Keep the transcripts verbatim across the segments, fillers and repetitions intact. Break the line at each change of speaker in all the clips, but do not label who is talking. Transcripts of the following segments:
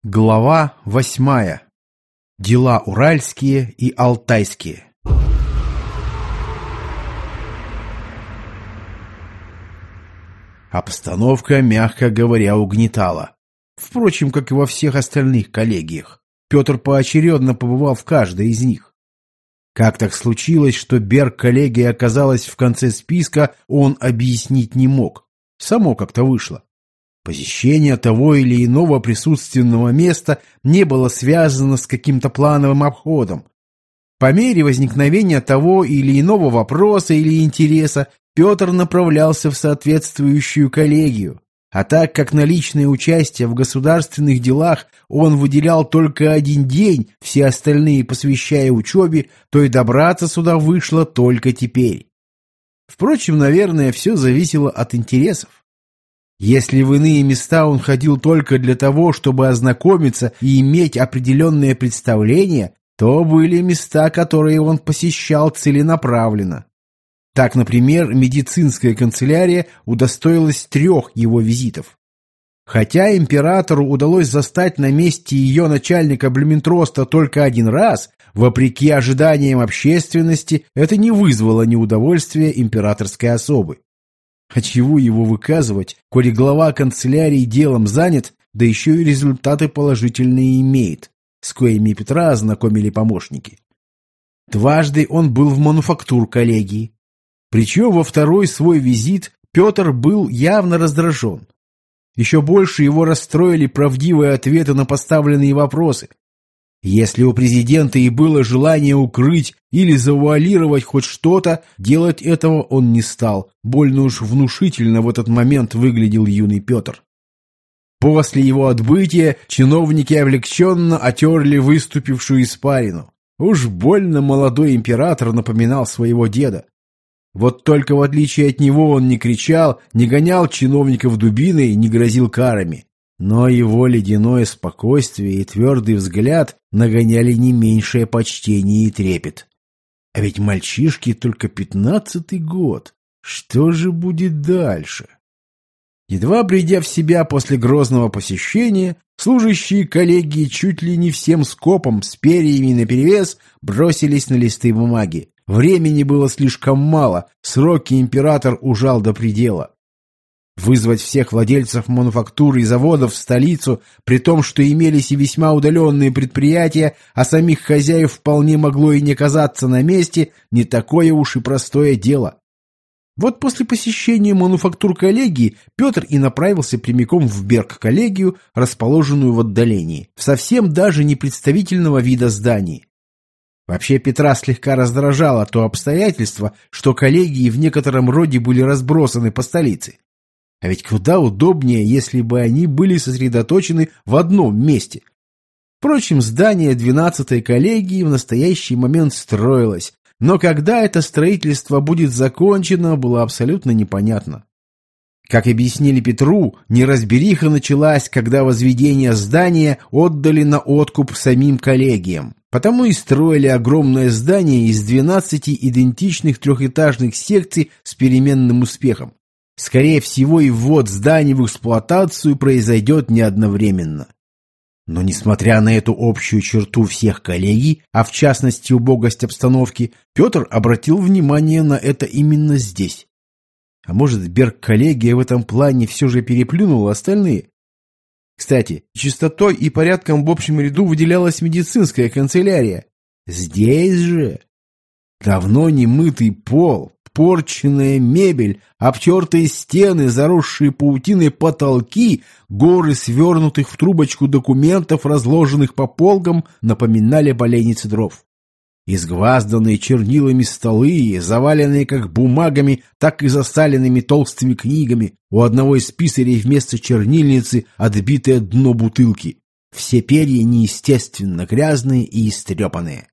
Глава восьмая. Дела уральские и алтайские. Обстановка, мягко говоря, угнетала. Впрочем, как и во всех остальных коллегиях. Петр поочередно побывал в каждой из них. Как так случилось, что Берг-коллегия оказалась в конце списка, он объяснить не мог. Само как-то вышло. Посещение того или иного присутственного места не было связано с каким-то плановым обходом. По мере возникновения того или иного вопроса или интереса Петр направлялся в соответствующую коллегию, а так как на личное участие в государственных делах он выделял только один день, все остальные посвящая учебе, то и добраться сюда вышло только теперь. Впрочем, наверное, все зависело от интересов. Если в иные места он ходил только для того, чтобы ознакомиться и иметь определенное представление, то были места, которые он посещал целенаправленно. Так, например, медицинская канцелярия удостоилась трех его визитов. Хотя императору удалось застать на месте ее начальника Блюментроста только один раз, вопреки ожиданиям общественности, это не вызвало неудовольствия императорской особы. А чего его выказывать, коли глава канцелярии делом занят, да еще и результаты положительные имеет, с коими Петра ознакомили помощники. Дважды он был в мануфактур коллегии. Причем во второй свой визит Петр был явно раздражен. Еще больше его расстроили правдивые ответы на поставленные вопросы. Если у президента и было желание укрыть или завуалировать хоть что-то, делать этого он не стал. Больно уж внушительно в этот момент выглядел юный Петр. После его отбытия чиновники облегченно отерли выступившую испарину. Уж больно молодой император напоминал своего деда. Вот только в отличие от него он не кричал, не гонял чиновников дубиной, не грозил карами. Но его ледяное спокойствие и твердый взгляд нагоняли не меньшее почтение и трепет. А ведь мальчишке только пятнадцатый год. Что же будет дальше? Едва придя в себя после грозного посещения, служащие коллегии чуть ли не всем скопом с перьями наперевес бросились на листы бумаги. Времени было слишком мало, сроки император ужал до предела. Вызвать всех владельцев мануфактур и заводов в столицу, при том, что имелись и весьма удаленные предприятия, а самих хозяев вполне могло и не оказаться на месте, не такое уж и простое дело. Вот после посещения мануфактур коллегии Петр и направился прямиком в Берг-коллегию, расположенную в отдалении, в совсем даже не представительного вида здании. Вообще Петра слегка раздражало то обстоятельство, что коллегии в некотором роде были разбросаны по столице. А ведь куда удобнее, если бы они были сосредоточены в одном месте. Впрочем, здание двенадцатой коллегии в настоящий момент строилось, но когда это строительство будет закончено, было абсолютно непонятно. Как объяснили Петру, неразбериха началась, когда возведение здания отдали на откуп самим коллегиям. Потому и строили огромное здание из двенадцати идентичных трехэтажных секций с переменным успехом. Скорее всего, и ввод зданий в эксплуатацию произойдет не одновременно. Но несмотря на эту общую черту всех коллегий, а в частности убогость обстановки, Петр обратил внимание на это именно здесь. А может, Берг-коллегия в этом плане все же переплюнула остальные? Кстати, чистотой и порядком в общем ряду выделялась медицинская канцелярия. Здесь же давно не мытый пол, порченная мебель, обтертые стены, заросшие паутиной потолки, горы свернутых в трубочку документов, разложенных по полкам, напоминали поленницы дров. Изгвазданные чернилами столы, заваленные как бумагами, так и засаленными толстыми книгами, у одного из писарей вместо чернильницы отбитое дно бутылки. Все перья неестественно грязные и истрепанные.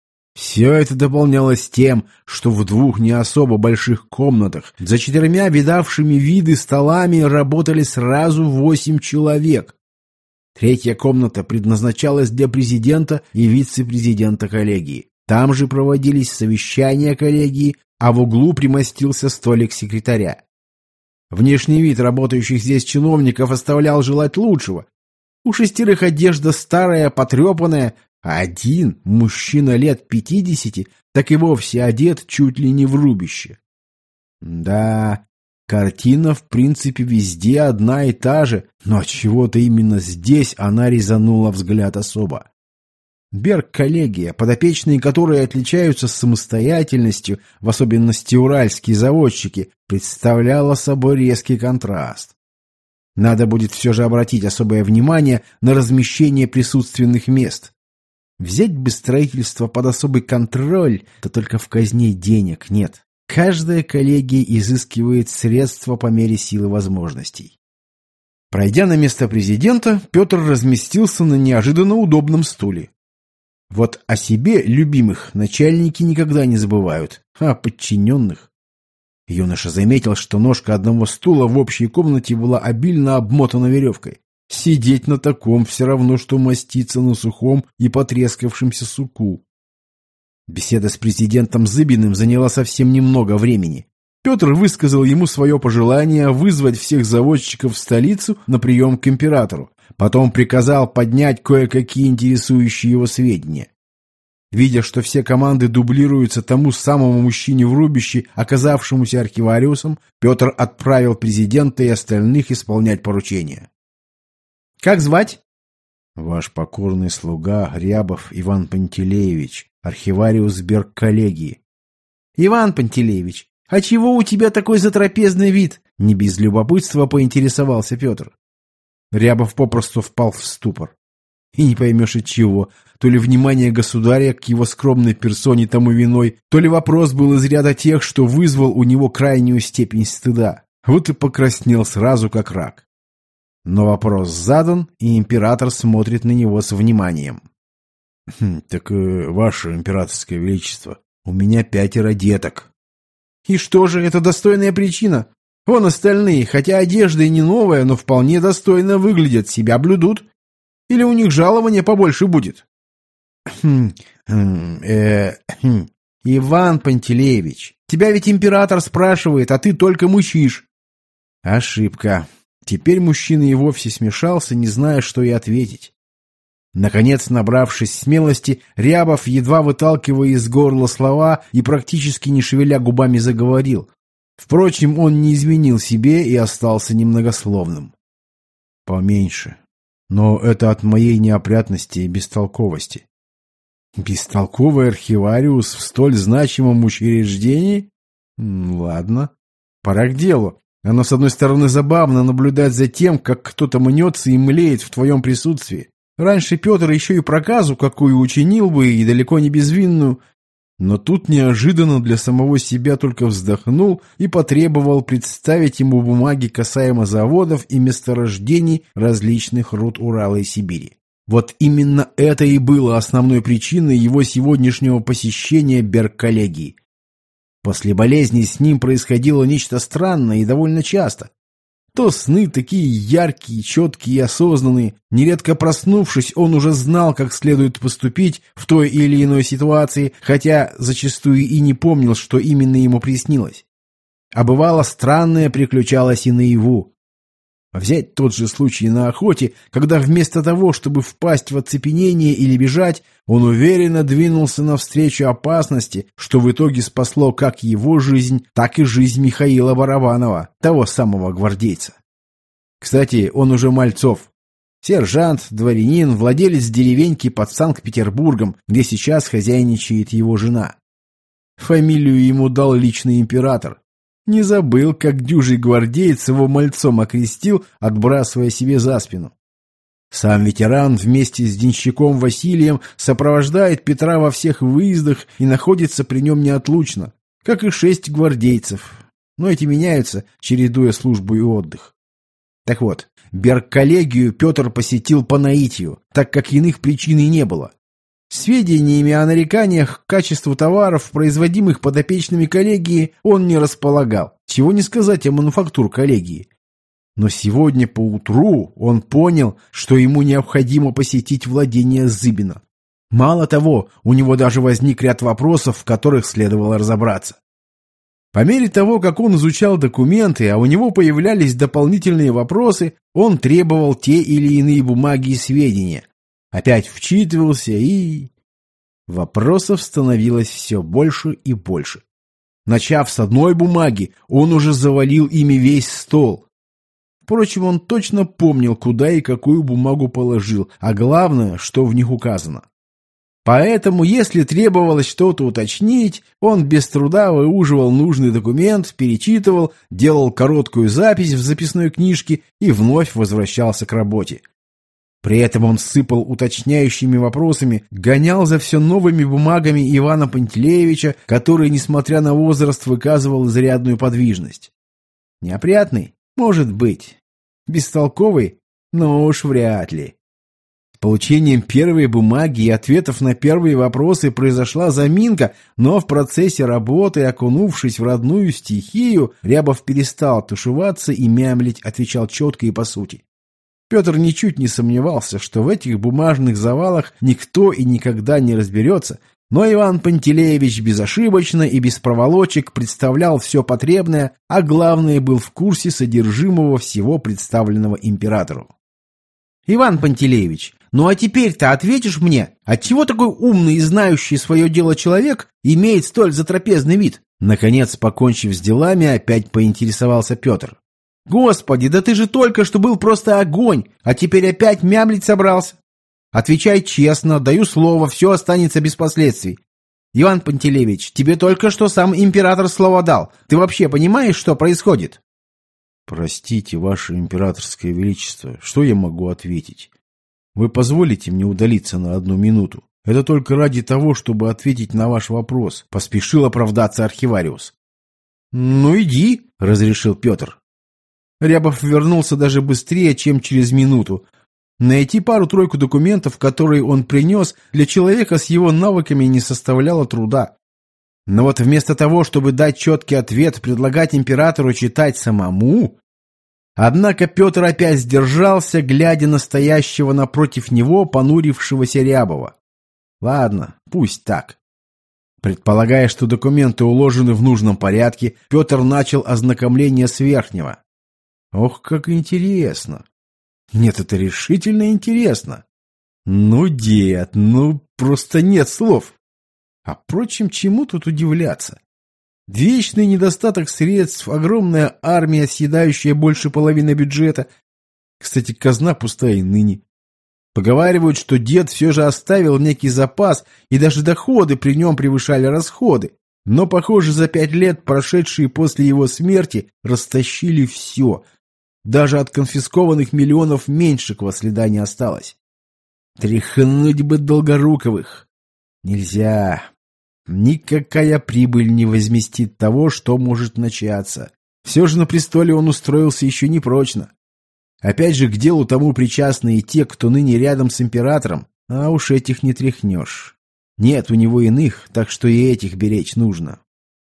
Все это дополнялось тем, что в двух не особо больших комнатах за четырьмя видавшими виды столами работали сразу восемь человек. Третья комната предназначалась для президента и вице-президента коллегии. Там же проводились совещания коллегии, а в углу примостился столик секретаря. Внешний вид работающих здесь чиновников оставлял желать лучшего. У шестерых одежда старая, потрепанная, а один, мужчина лет пятидесяти, так и вовсе одет чуть ли не в рубище. Да, картина в принципе везде одна и та же, но отчего-то именно здесь она резанула взгляд особо. Берг-коллегия, подопечные которой отличаются самостоятельностью, в особенности уральские заводчики, представляла собой резкий контраст. Надо будет все же обратить особое внимание на размещение присутственных мест. Взять бы строительство под особый контроль, то только в казне денег нет. Каждая коллегия изыскивает средства по мере силы возможностей. Пройдя на место президента, Петр разместился на неожиданно удобном стуле. Вот о себе, любимых, начальники никогда не забывают, а подчиненных. Юноша заметил, что ножка одного стула в общей комнате была обильно обмотана веревкой. Сидеть на таком все равно, что маститься на сухом и потрескавшемся суку. Беседа с президентом Зыбиным заняла совсем немного времени. Петр высказал ему свое пожелание вызвать всех заводчиков в столицу на прием к императору. Потом приказал поднять кое-какие интересующие его сведения. Видя, что все команды дублируются тому самому мужчине в рубище, оказавшемуся архивариусом, Петр отправил президента и остальных исполнять поручения. «Как звать?» «Ваш покорный слуга Рябов Иван Пантелеевич, архивариус Берг-коллегии». «Иван Пантелеевич, а чего у тебя такой затрапезный вид?» Не без любопытства поинтересовался Петр. Рябов попросту впал в ступор. И не поймешь от чего. То ли внимание государя к его скромной персоне тому виной, то ли вопрос был из ряда тех, что вызвал у него крайнюю степень стыда. Вот и покраснел сразу как рак. Но вопрос задан, и император смотрит на него с вниманием. «Хм, так, э, ваше императорское величество, у меня пятеро деток». «И что же, это достойная причина? Вон остальные, хотя одежда и не новая, но вполне достойно выглядят, себя блюдут. Или у них жалование побольше будет?» «Хм, э, хм. Иван Пантелеевич, тебя ведь император спрашивает, а ты только мычишь». Ошибка. Теперь мужчина и вовсе смешался, не зная, что и ответить. Наконец, набравшись смелости, Рябов, едва выталкивая из горла слова и практически не шевеля губами, заговорил. Впрочем, он не изменил себе и остался немногословным. «Поменьше. Но это от моей неопрятности и бестолковости». «Бестолковый архивариус в столь значимом учреждении? Ладно, пора к делу. Оно, с одной стороны, забавно наблюдать за тем, как кто-то мнется и млеет в твоем присутствии. Раньше Петр еще и проказу какую учинил бы, и далеко не безвинную. Но тут неожиданно для самого себя только вздохнул и потребовал представить ему бумаги касаемо заводов и месторождений различных руд Урала и Сибири. Вот именно это и было основной причиной его сегодняшнего посещения Берг-коллегии. После болезни с ним происходило нечто странное и довольно часто. То сны такие яркие, четкие и осознанные. Нередко проснувшись, он уже знал, как следует поступить в той или иной ситуации, хотя зачастую и не помнил, что именно ему приснилось. А бывало, странное приключалось и наяву. Взять тот же случай на охоте, когда вместо того, чтобы впасть в оцепенение или бежать, он уверенно двинулся навстречу опасности, что в итоге спасло как его жизнь, так и жизнь Михаила Барабанова, того самого гвардейца. Кстати, он уже Мальцов. Сержант, дворянин, владелец деревеньки под Санкт-Петербургом, где сейчас хозяйничает его жена. Фамилию ему дал личный император. Не забыл, как дюжий гвардеец его мальцом окрестил, отбрасывая себе за спину. Сам ветеран вместе с денщиком Василием сопровождает Петра во всех выездах и находится при нем неотлучно, как и шесть гвардейцев. Но эти меняются, чередуя службу и отдых. Так вот, Берг-коллегию Петр посетил по наитию, так как иных причин и не было. Сведениями о нареканиях к качеству товаров, производимых подопечными коллегии, он не располагал. Чего не сказать о мануфактур коллегии. Но сегодня поутру он понял, что ему необходимо посетить владение Зыбина. Мало того, у него даже возник ряд вопросов, в которых следовало разобраться. По мере того, как он изучал документы, а у него появлялись дополнительные вопросы, он требовал те или иные бумаги и сведения. Опять вчитывался и... Вопросов становилось все больше и больше. Начав с одной бумаги, он уже завалил ими весь стол. Впрочем, он точно помнил, куда и какую бумагу положил, а главное, что в них указано. Поэтому, если требовалось что-то уточнить, он без труда выуживал нужный документ, перечитывал, делал короткую запись в записной книжке и вновь возвращался к работе. При этом он сыпал уточняющими вопросами, гонял за все новыми бумагами Ивана Пантелеевича, который, несмотря на возраст, выказывал изрядную подвижность. Неопрятный? Может быть. Бестолковый? Но уж вряд ли. С получением первой бумаги и ответов на первые вопросы произошла заминка, но в процессе работы, окунувшись в родную стихию, Рябов перестал тушеваться и мямлить, отвечал четко и по сути. Петр ничуть не сомневался, что в этих бумажных завалах никто и никогда не разберется, но Иван Пантелеевич безошибочно и без проволочек представлял все потребное, а главное, был в курсе содержимого всего представленного императору. «Иван Пантелеевич, ну а теперь-то ответишь мне, отчего такой умный и знающий свое дело человек имеет столь затрапезный вид?» Наконец, покончив с делами, опять поинтересовался Петр. «Господи, да ты же только что был просто огонь, а теперь опять мямлить собрался. Отвечай честно, даю слово, все останется без последствий. Иван Пантелеевич, тебе только что сам император слово дал. Ты вообще понимаешь, что происходит?» «Простите, ваше императорское величество, что я могу ответить? Вы позволите мне удалиться на одну минуту? Это только ради того, чтобы ответить на ваш вопрос», — поспешил оправдаться архивариус. «Ну иди», — разрешил Петр. Рябов вернулся даже быстрее, чем через минуту. Найти пару-тройку документов, которые он принес, для человека с его навыками не составляло труда. Но вот вместо того, чтобы дать четкий ответ, предлагать императору читать самому... Однако Петр опять сдержался, глядя на стоящего напротив него понурившегося Рябова. Ладно, пусть так. Предполагая, что документы уложены в нужном порядке, Петр начал ознакомление с верхнего. Ох, как интересно! Нет, это решительно интересно. Ну, дед, ну, просто нет слов. А впрочем, чему тут удивляться? Вечный недостаток средств, огромная армия, съедающая больше половины бюджета. Кстати, казна пустая и ныне. Поговаривают, что дед все же оставил некий запас, и даже доходы при нем превышали расходы. Но, похоже, за пять лет, прошедшие после его смерти, растащили все. Даже от конфискованных миллионов меньшего следа не осталось. Тряхнуть бы Долгоруковых. Нельзя. Никакая прибыль не возместит того, что может начаться. Все же на престоле он устроился еще не прочно. Опять же, к делу тому причастны и те, кто ныне рядом с императором, а уж этих не тряхнешь. Нет у него иных, так что и этих беречь нужно.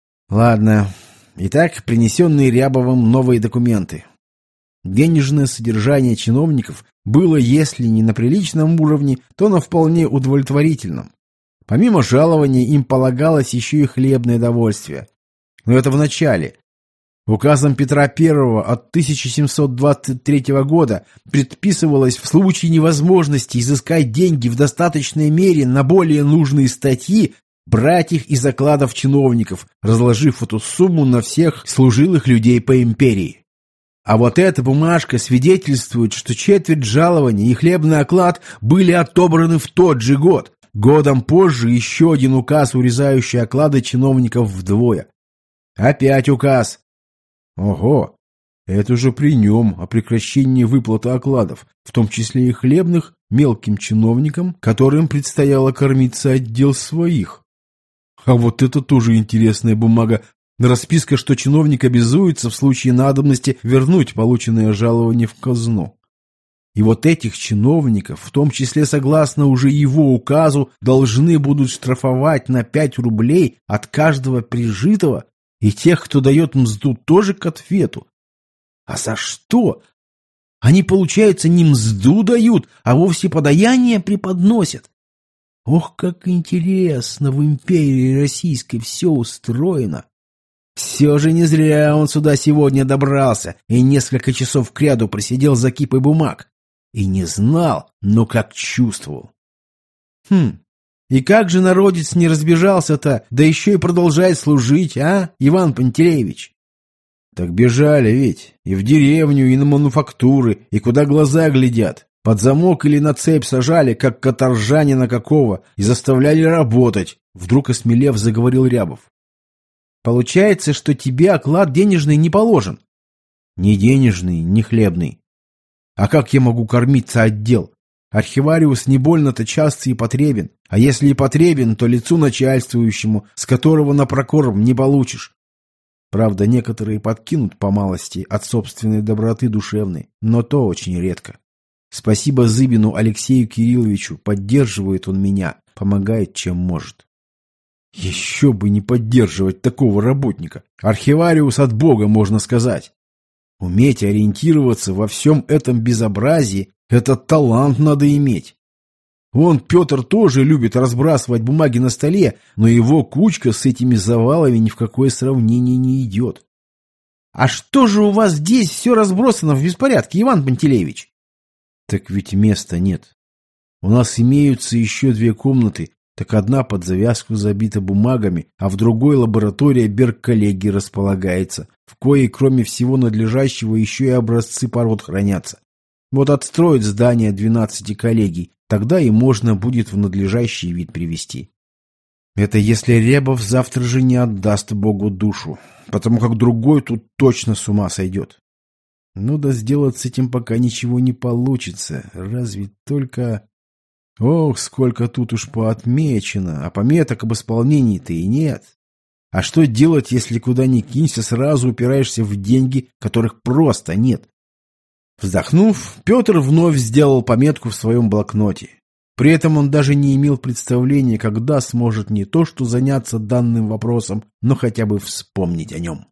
Ладно. Итак, принесенные Рябовым новые документы. Денежное содержание чиновников было, если не на приличном уровне, то на вполне удовлетворительном. Помимо жалования им полагалось еще и хлебное довольствие. Но это в начале. Указом Петра Первого от тысяча семьсот двадцать третьего года предписывалось в случае невозможности изыскать деньги в достаточной мере на более нужные статьи брать их из окладов чиновников, разложив эту сумму на всех служилых людей по империи. А вот эта бумажка свидетельствует, что четверть жалования и хлебный оклад были отобраны в тот же год. Годом позже еще один указ, урезающий оклады чиновников вдвое. Опять указ. Ого, это же при нем о прекращении выплаты окладов, в том числе и хлебных, мелким чиновникам, которым предстояло кормиться отдел своих. А вот это тоже интересная бумага. Расписка, что чиновник обязуется в случае надобности вернуть полученное жалование в казну. И вот этих чиновников, в том числе согласно уже его указу, должны будут штрафовать на пять рублей от каждого прижитого, и тех, кто дает мзду, тоже к ответу. А за что? Они, получается, не мзду дают, а вовсе подаяние преподносят. Ох, как интересно в империи российской все устроено. Все же не зря он сюда сегодня добрался и несколько часов кряду просидел за кипой бумаг. И не знал, но как чувствовал. Хм, и как же народец не разбежался-то, да еще и продолжает служить, а, Иван Пантелеевич? Так бежали ведь, и в деревню, и на мануфактуры, и куда глаза глядят. Под замок или на цепь сажали, как каторжанина какого, и заставляли работать. Вдруг осмелев заговорил Рябов. Получается, что тебе оклад денежный не положен? Ни денежный, ни хлебный. А как я могу кормиться от дел? Архивариус не больно-то часто и потребен, а если и потребен, то лицу начальствующему, с которого на прокорм не получишь. Правда, некоторые подкинут по малости от собственной доброты душевной, но то очень редко. Спасибо Зыбину Алексею Кирилловичу, поддерживает он меня, помогает чем может. Еще бы не поддерживать такого работника. Архивариус от Бога, можно сказать. Уметь ориентироваться во всем этом безобразии – этот талант надо иметь. Вон Петр тоже любит разбрасывать бумаги на столе, но его кучка с этими завалами ни в какое сравнение не идет. А что же у вас здесь все разбросано в беспорядке, Иван Пантелеевич? Так ведь места нет. У нас имеются еще две комнаты, так одна под завязку забита бумагами, а в другой лаборатория Берг-коллегии располагается, в коей, кроме всего надлежащего, еще и образцы пород хранятся. Вот отстроят здание двенадцати коллегий, тогда и можно будет в надлежащий вид привести. Это если Рябов завтра же не отдаст Богу душу, потому как другой тут точно с ума сойдет. Ну да сделать с этим пока ничего не получится, разве только... Ох, сколько тут уж поотмечено, а пометок об исполнении-то и нет. А что делать, если куда ни кинься, сразу упираешься в деньги, которых просто нет? Вздохнув, Петр вновь сделал пометку в своем блокноте. При этом он даже не имел представления, когда сможет не то что заняться данным вопросом, но хотя бы вспомнить о нем.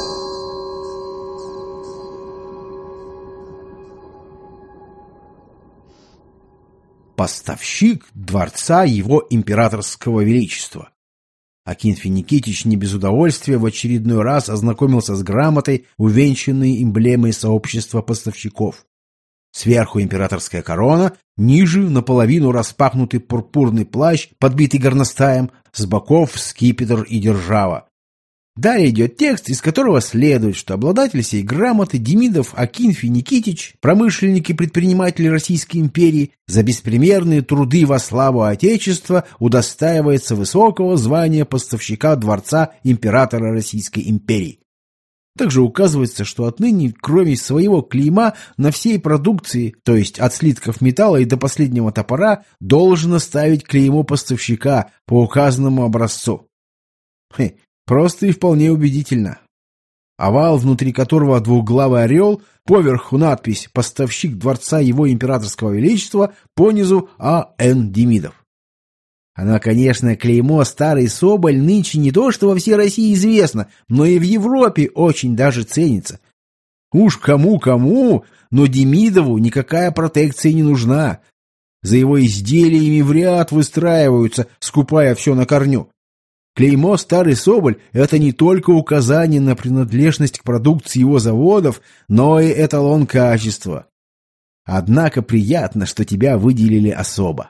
Поставщик дворца его императорского величества. Акинфий Никитич не без удовольствия в очередной раз ознакомился с грамотой, увенчанной эмблемой сообщества поставщиков. Сверху императорская корона, ниже наполовину распахнутый пурпурный плащ, подбитый горностаем, с боков скипетр и держава. Далее идет текст, из которого следует, что обладатель сей грамоты Демидов Акинфий Никитич, промышленник и предприниматель Российской империи, за беспримерные труды во славу Отечества удостаивается высокого звания поставщика дворца императора Российской империи. Также указывается, что отныне, кроме своего клейма, на всей продукции, то есть от слитков металла и до последнего топора, должен ставить клеймо поставщика по указанному образцу. Хе. Просто и вполне убедительно. Овал, внутри которого двухглавый орел, поверху надпись «Поставщик дворца его императорского величества», понизу А Н Демидов. Она, конечно, клеймо «Старый Соболь» нынче не то что во всей России известно, но и в Европе очень даже ценится. Уж кому-кому, но Демидову никакая протекция не нужна. За его изделиями в ряд выстраиваются, скупая все на корню. Клеймо «Старый Соболь» — это не только указание на принадлежность к продукции его заводов, но и эталон качества. Однако приятно, что тебя выделили особо.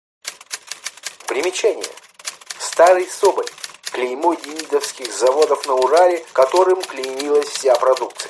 Примечание. «Старый Соболь» — клеймо демидовских заводов на Урале, которым клеймилась вся продукция.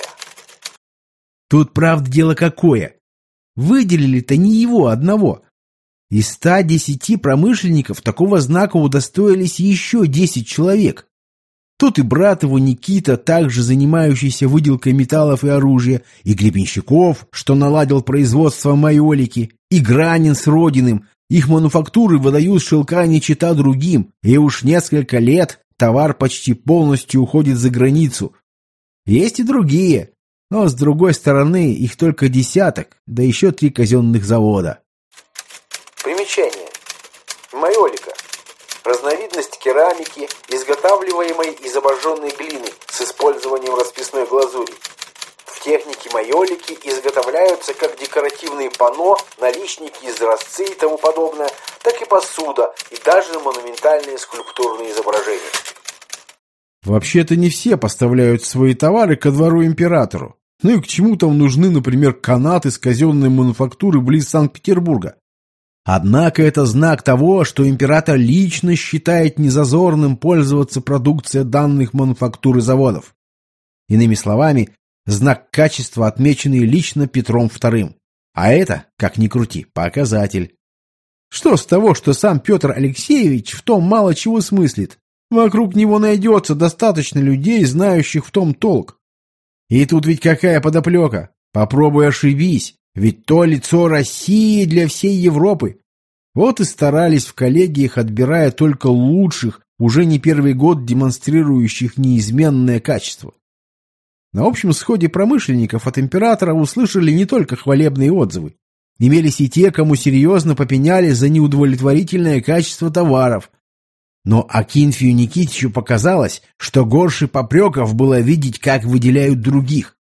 Тут, правда, дело какое. Выделили-то не его одного. Из ста десяти промышленников такого знака удостоились еще десять человек. Тут и брат его Никита, также занимающийся выделкой металлов и оружия, и Гребенщиков, что наладил производство майолики, и Гранин с Родиным. Их мануфактуры выдают шелка не чета другим, и уж несколько лет товар почти полностью уходит за границу. Есть и другие, но с другой стороны их только десяток, да еще три казенных завода.
Примечание. Майолика. Разновидность керамики, изготавливаемой из обожженной глины с использованием расписной глазури. В технике майолики изготовляются как декоративные панно, наличники, изразцы и тому подобное, так и посуда и даже монументальные скульптурные изображения.
Вообще-то не все поставляют свои товары ко двору императору. Ну и к чему там нужны, например, канаты с казенной мануфактуры близ Санкт-Петербурга? Однако это знак того, что император лично считает незазорным пользоваться продукцией данных мануфактур и заводов. Иными словами, знак качества, отмеченный лично Петром вторым. А это, как ни крути, показатель. Что с того, что сам Петр Алексеевич в том мало чего смыслит? Вокруг него найдется достаточно людей, знающих в том толк. И тут ведь какая подоплека? Попробуй ошибись, ведь то лицо России для всей Европы. Вот и старались в коллегиях, отбирая только лучших, уже не первый год демонстрирующих неизменное качество. На общем сходе промышленников от императора услышали не только хвалебные отзывы. Имелись и те, кому серьезно попеняли за неудовлетворительное качество товаров. Но Акинфию Никитичу показалось, что горше попреков было видеть, как выделяют других.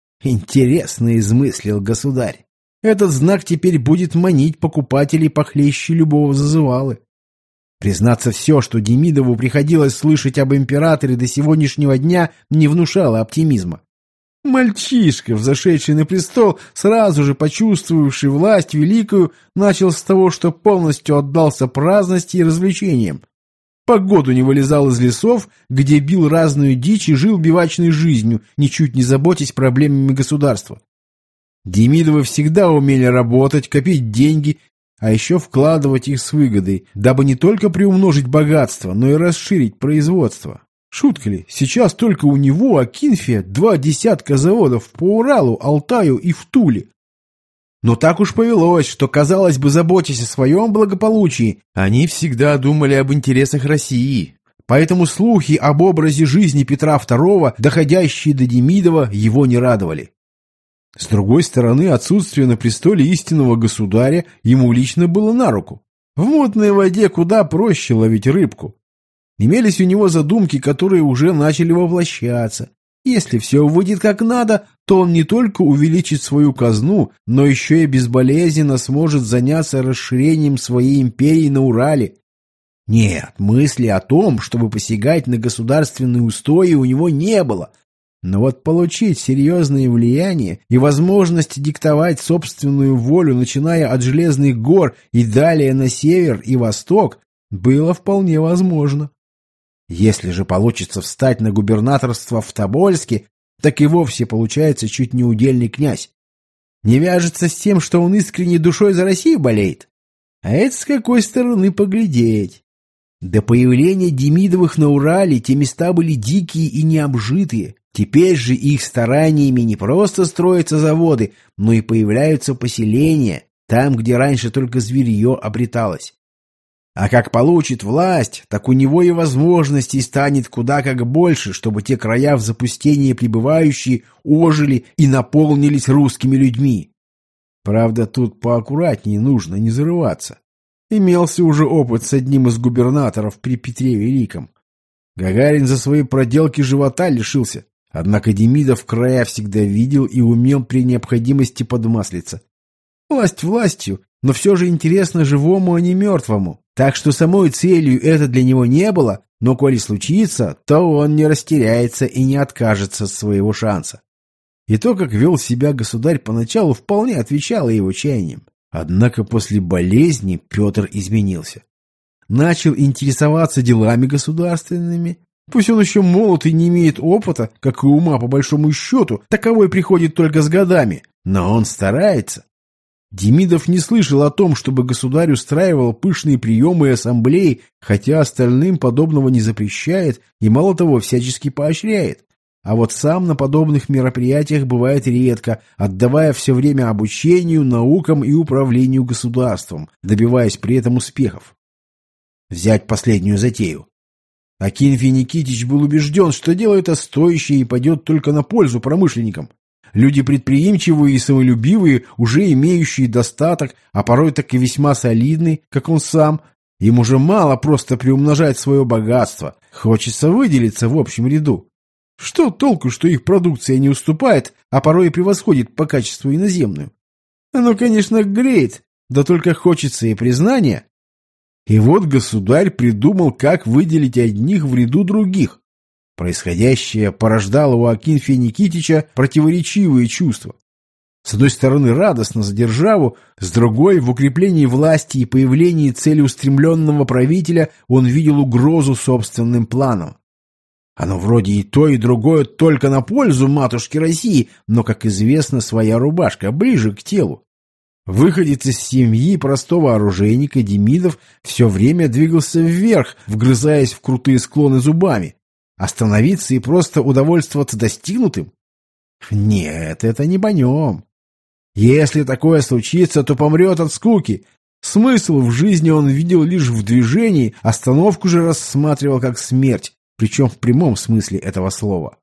Интересно измыслил государь. Этот знак теперь будет манить покупателей похлеще любого зазывалы. Признаться, все, что Демидову приходилось слышать об императоре до сегодняшнего дня, не внушало оптимизма. Мальчишка, взошедший на престол, сразу же почувствовавший власть великую, начал с того, что полностью отдался праздности и развлечениям. Погоду не вылезал из лесов, где бил разную дичь и жил бивачной жизнью, ничуть не заботясь проблемами государства. Демидовы всегда умели работать, копить деньги, а еще вкладывать их с выгодой, дабы не только приумножить богатство, но и расширить производство. Шутка ли, сейчас только у него, Акинфия, два десятка заводов по Уралу, Алтаю и в Туле. Но так уж повелось, что, казалось бы, заботясь о своем благополучии, они всегда думали об интересах России. Поэтому слухи об образе жизни Петра второго, доходящие до Демидова, его не радовали. С другой стороны, отсутствие на престоле истинного государя ему лично было на руку. В мутной воде куда проще ловить рыбку. Имелись у него задумки, которые уже начали воплощаться. Если все выйдет как надо, то он не только увеличит свою казну, но еще и безболезненно сможет заняться расширением своей империи на Урале. Нет, мысли о том, чтобы посягать на государственные устои, у него не было. Но вот получить серьезное влияние и возможность диктовать собственную волю, начиная от Железных гор и далее на север и восток, было вполне возможно. Если же получится встать на губернаторство в Тобольске, так и вовсе получается чуть не удельный князь. Не вяжется с тем, что он искренней душой за Россию болеет. А это с какой стороны поглядеть? До появления Демидовых на Урале те места были дикие и необжитые. Теперь же их стараниями не просто строятся заводы, но и появляются поселения, там, где раньше только зверье обреталось. А как получит власть, так у него и возможностей станет куда как больше, чтобы те края в запустении пребывающие ожили и наполнились русскими людьми. Правда, тут поаккуратнее нужно, не зарываться. Имелся уже опыт с одним из губернаторов при Петре Великом. Гагарин за свои проделки живота лишился, однако Демидов края всегда видел и умел при необходимости подмаслиться. Власть властью, но все же интересно живому, а не мертвому. Так что самой целью это для него не было, но коли случится, то он не растеряется и не откажется от своего шанса. И то, как вел себя государь поначалу, вполне отвечало его чаяниям. Однако после болезни Петр изменился. Начал интересоваться делами государственными. Пусть он еще молод и не имеет опыта, как и ума по большому счету, таковой приходит только с годами, но он старается. Демидов не слышал о том, чтобы государь устраивал пышные приемы и ассамблеи, хотя остальным подобного не запрещает и, мало того, всячески поощряет. А вот сам на подобных мероприятиях бывает редко, отдавая все время обучению, наукам и управлению государством, добиваясь при этом успехов. Взять последнюю затею. Акинфий Никитич был убежден, что дело это стоящее и пойдет только на пользу промышленникам. Люди предприимчивые и самолюбивые, уже имеющие достаток, а порой так и весьма солидный, как он сам, им уже мало просто приумножать свое богатство, хочется выделиться в общем ряду. Что толку, что их продукция не уступает, а порой и превосходит по качеству иноземную? Оно, конечно, греет, да только хочется и признания. И вот государь придумал, как выделить одних в ряду других. Происходящее порождало у Акинфия Никитича противоречивые чувства. С одной стороны, радостно за державу, с другой, в укреплении власти и появлении целеустремленного правителя он видел угрозу собственным планам. Оно вроде и то, и другое только на пользу матушки России, но, как известно, своя рубашка ближе к телу. Выходец из семьи простого оружейника Демидов все время двигался вверх, вгрызаясь в крутые склоны зубами. Остановиться и просто удовольствоваться достигнутым? Нет, это не по нем. Если такое случится, то помрет от скуки. Смысл в жизни он видел лишь в движении, остановку же рассматривал как смерть, причем в прямом смысле этого слова.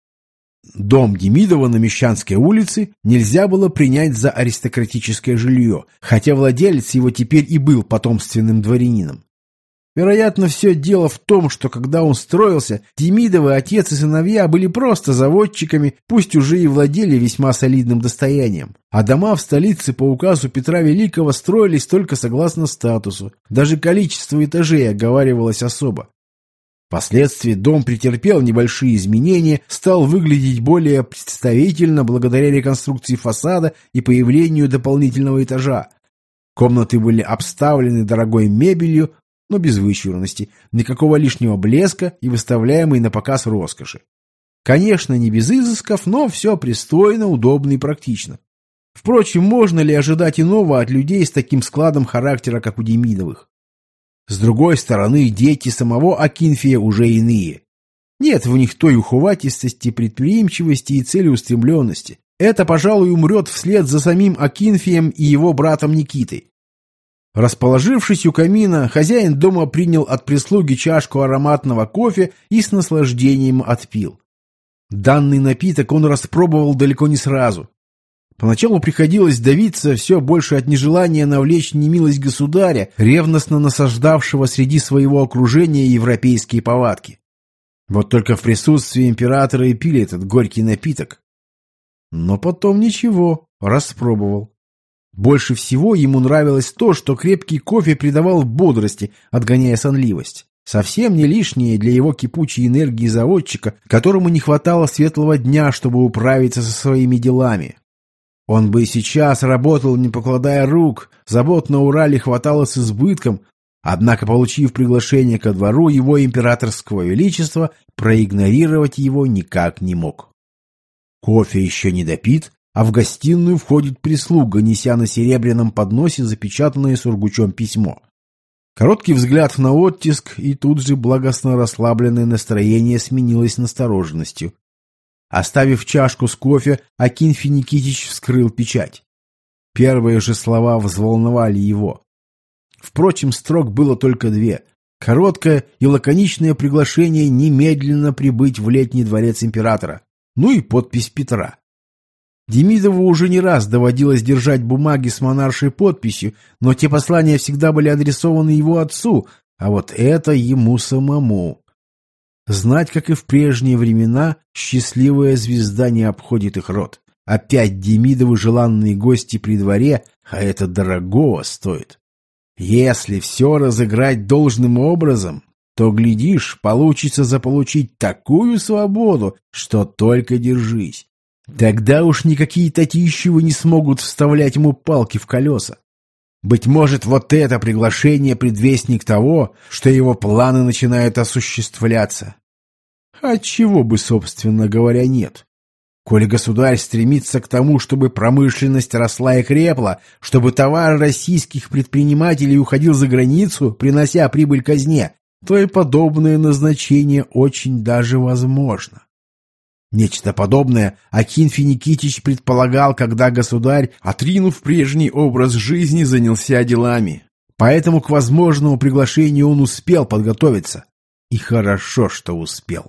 Дом Демидова на Мещанской улице нельзя было принять за аристократическое жилье, хотя владелец его теперь и был потомственным дворянином. Вероятно, все дело в том, что когда он строился, Демидовы отец и сыновья были просто заводчиками, пусть уже и владели весьма солидным достоянием. А дома в столице по указу Петра Великого строились только согласно статусу. Даже количество этажей оговаривалось особо. Впоследствии дом претерпел небольшие изменения, стал выглядеть более представительно благодаря реконструкции фасада и появлению дополнительного этажа. Комнаты были обставлены дорогой мебелью, но без вычурности, никакого лишнего блеска и выставляемой на показ роскоши. Конечно, не без изысков, но все пристойно, удобно и практично. Впрочем, можно ли ожидать иного от людей с таким складом характера, как у Демидовых? С другой стороны, дети самого Акинфия уже иные. Нет в них той ухватистости, предприимчивости и целеустремленности. Это, пожалуй, умрет вслед за самим Акинфием и его братом Никитой. Расположившись у камина, хозяин дома принял от прислуги чашку ароматного кофе и с наслаждением отпил. Данный напиток он распробовал далеко не сразу. Поначалу приходилось давиться все больше от нежелания навлечь немилость государя, ревностно насаждавшего среди своего окружения европейские повадки. Вот только в присутствии императора и пили этот горький напиток. Но потом ничего, распробовал. Больше всего ему нравилось то, что крепкий кофе придавал бодрости, отгоняя сонливость. Совсем не лишнее для его кипучей энергии заводчика, которому не хватало светлого дня, чтобы управиться со своими делами. Он бы и сейчас работал, не покладая рук, забот на Урале хватало с избытком, однако, получив приглашение ко двору его императорского величества, проигнорировать его никак не мог. Кофе еще не допит, а в гостиную входит прислуга, неся на серебряном подносе запечатанное сургучом письмо. Короткий взгляд на оттиск, и тут же благостно расслабленное настроение сменилось настороженностью. Оставив чашку с кофе, Акинфий Никитич вскрыл печать. Первые же слова взволновали его. Впрочем, строк было только две. Короткое и лаконичное приглашение немедленно прибыть в летний дворец императора. Ну и подпись Петра. Демидову уже не раз доводилось держать бумаги с монаршей подписью, но те послания всегда были адресованы его отцу, а вот это ему самому. Знать, как и в прежние времена, счастливая звезда не обходит их род. Опять Демидовы желанные гости при дворе, а это дорогого стоит. Если все разыграть должным образом, то, глядишь, получится заполучить такую свободу, что только держись. Тогда уж никакие Татищевы не смогут вставлять ему палки в колеса. Быть может, вот это приглашение предвестник того, что его планы начинают осуществляться. Отчего бы, собственно говоря, нет? Коли государь стремится к тому, чтобы промышленность росла и крепла, чтобы товар российских предпринимателей уходил за границу, принося прибыль казне, то и подобное назначение очень даже возможно. Нечто подобное Акинфий Никитич предполагал, когда государь, отринув прежний образ жизни, занялся делами. Поэтому к возможному приглашению он успел подготовиться. И хорошо, что успел.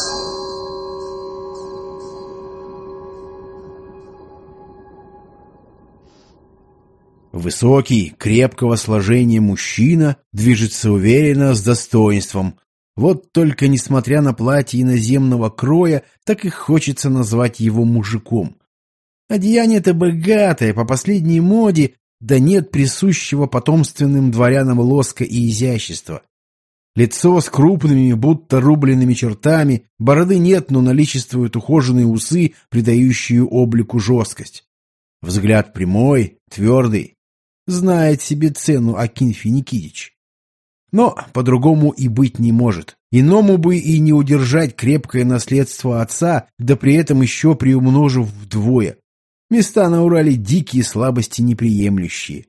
Высокий, крепкого сложения мужчина движется уверенно, с достоинством. Вот только, несмотря на платье иноземного кроя, так и хочется назвать его мужиком. Одеяние-то богатое, по последней моде, да нет присущего потомственным дворянам лоска и изящества. Лицо с крупными, будто рубленными чертами, бороды нет, но наличествуют ухоженные усы, придающие облику жесткость. Взгляд прямой, твердый. Знает себе цену Акинфий Никитич. Но по-другому и быть не может. Иному бы и не удержать крепкое наследство отца, да при этом еще приумножив вдвое. Места на Урале дикие, слабости неприемлющие.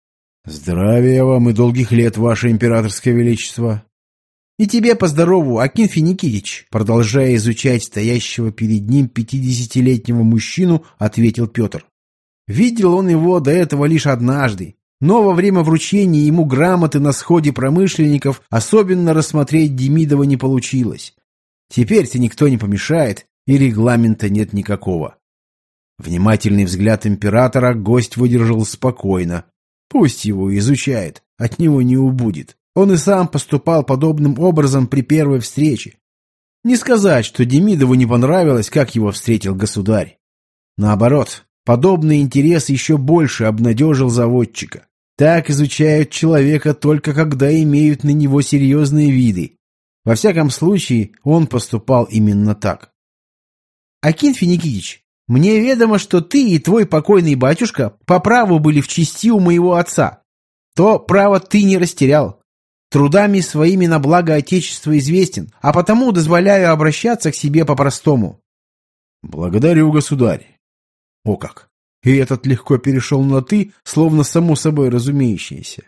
Здравия вам и долгих лет, ваше императорское величество. И тебе поздорову, Акинфий Никитич, продолжая изучать стоящего перед ним пятидесятилетнего мужчину, ответил Петр. Видел он его до этого лишь однажды, но во время вручения ему грамоты на сходе промышленников особенно рассмотреть Демидова не получилось. Теперь-то никто не помешает, и регламента нет никакого. Внимательный взгляд императора гость выдержал спокойно. Пусть его изучает, от него не убудет. Он и сам поступал подобным образом при первой встрече. Не сказать, что Демидову не понравилось, как его встретил государь. Наоборот, подобный интерес еще больше обнадежил заводчика. Так изучают человека только когда имеют на него серьезные виды. Во всяком случае, он поступал именно так. Акинфий Никитич, мне ведомо, что ты и твой покойный батюшка по праву были в чести у моего отца. То право ты не растерял. Трудами своими на благо Отечества известен, а потому дозволяю обращаться к себе по-простому. Благодарю, государь. О как! И этот легко перешел на «ты», словно само собой разумеющееся.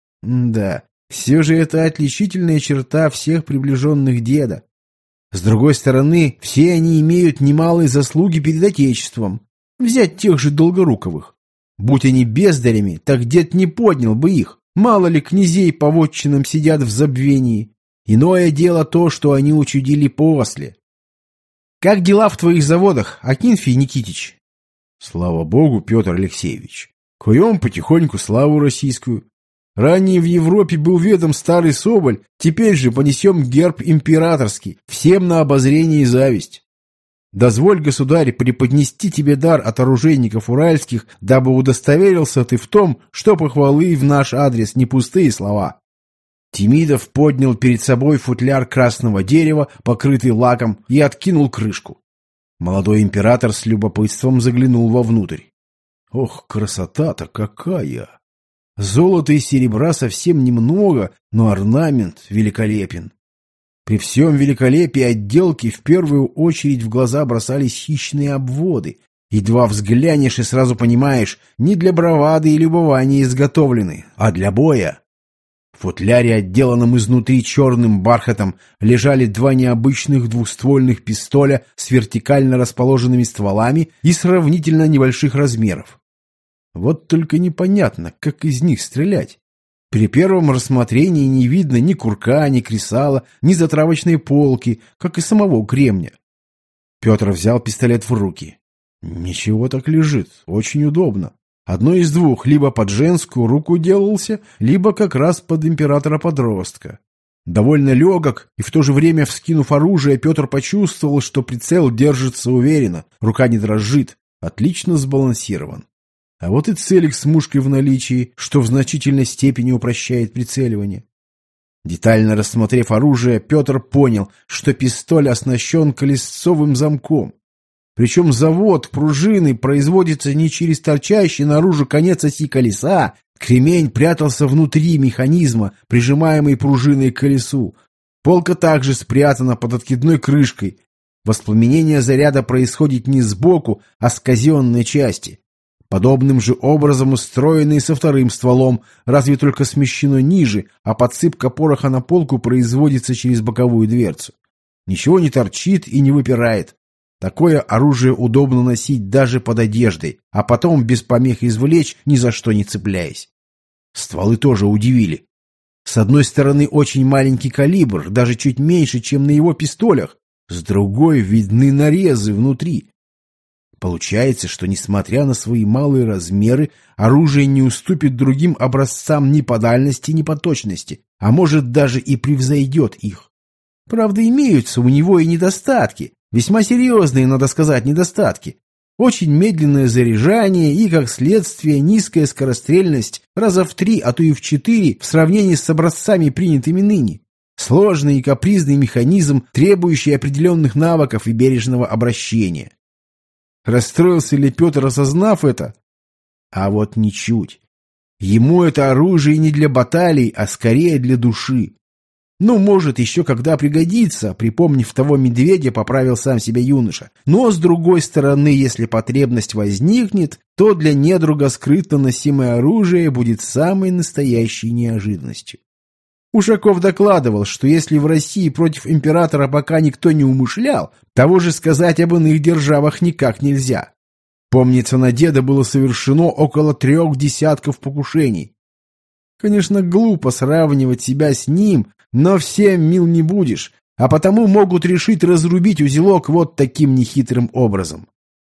Да, все же это отличительная черта всех приближенных деда. С другой стороны, все они имеют немалые заслуги перед Отечеством. Взять тех же Долгоруковых. Будь они бездарями, так дед не поднял бы их. Мало ли князей по вотчинам сидят в забвении. Иное дело то, что они учудили после. Как дела в твоих заводах, Акинфий Никитич? Слава богу, Петр Алексеевич. Куем потихоньку славу российскую. Ранее в Европе был ведом старый Соболь, теперь же понесем герб императорский, всем на обозрение и зависть. Дозволь, государь, преподнести тебе дар от оружейников уральских, дабы удостоверился ты в том, что похвалы в наш адрес не пустые слова. Демидов поднял перед собой футляр красного дерева, покрытый лаком, и откинул крышку. Молодой император с любопытством заглянул вовнутрь. Ох, красота-то какая! Золота и серебра совсем немного, но орнамент великолепен. При всем великолепии отделки в первую очередь в глаза бросались хищные обводы. Едва взглянешь и сразу понимаешь, не для бравады и любования изготовлены, а для боя. В футляре, отделанном изнутри черным бархатом, лежали два необычных двухствольных пистоля с вертикально расположенными стволами и сравнительно небольших размеров. Вот только непонятно, как из них стрелять. При первом рассмотрении не видно ни курка, ни кресала, ни затравочной полки, как и самого кремня. Петр взял пистолет в руки. Ничего так лежит, очень удобно. Одно из двух, либо под женскую руку делался, либо как раз под императора-подростка. Довольно легок, и в то же время, вскинув оружие, Петр почувствовал, что прицел держится уверенно, рука не дрожит, отлично сбалансирован. А вот и целик с мушкой в наличии, что в значительной степени упрощает прицеливание. Детально рассмотрев оружие, Петр понял, что пистоль оснащен колесцовым замком. Причем завод пружины производится не через торчащий наружу конец оси колеса, кремень прятался внутри механизма, прижимаемой пружиной к колесу. Полка также спрятана под откидной крышкой. Воспламенение заряда происходит не сбоку, а с казенной части. Подобным же образом устроено и со вторым стволом, разве только смещено ниже, а подсыпка пороха на полку производится через боковую дверцу. Ничего не торчит и не выпирает. Такое оружие удобно носить даже под одеждой, а потом без помех извлечь, ни за что не цепляясь. Стволы тоже удивили. С одной стороны очень маленький калибр, даже чуть меньше, чем на его пистолях, с другой видны нарезы внутри. Получается, что, несмотря на свои малые размеры, оружие не уступит другим образцам ни по дальности, ни по точности, а может даже и превзойдет их. Правда, имеются у него и недостатки, весьма серьезные, надо сказать, недостатки. Очень медленное заряжание и, как следствие, низкая скорострельность раза в три, а то и в четыре в сравнении с образцами, принятыми ныне. С Сложный и капризный механизм, требующий определенных навыков и бережного обращения. Расстроился ли Петр, осознав это? А вот ничуть. Ему это оружие не для баталий, а скорее для души. Ну, может, еще когда пригодится, припомнив того медведя, поправил сам себя юноша. Но, с другой стороны, если потребность возникнет, то для недруга скрытно носимое оружие будет самой настоящей неожиданностью. Ушаков докладывал, что если в России против императора пока никто не умышлял, того же сказать об иных державах никак нельзя. Помнится, на деда было совершено около трех десятков покушений. Конечно, глупо сравнивать себя с ним, но всем мил не будешь, а потому могут решить разрубить узелок вот таким нехитрым образом.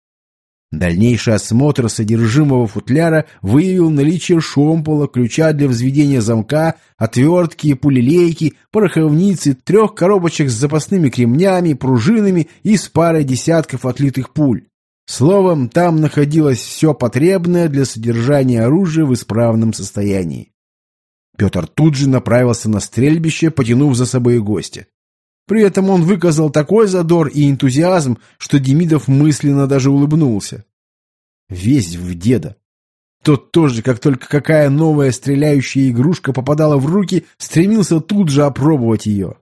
Дальнейший осмотр содержимого футляра выявил наличие шомпола, ключа для взведения замка, отвертки, пулелейки, пороховницы, трех коробочек с запасными кремнями, пружинами и с парой десятков отлитых пуль. Словом, там находилось все потребное для содержания оружия в исправном состоянии. Петр тут же направился на стрельбище, потянув за собой гостя. При этом он выказал такой задор и энтузиазм, что Демидов мысленно даже улыбнулся. Весь в деда. Тот тоже, как только какая новая стреляющая игрушка попадала в руки, стремился тут же опробовать ее.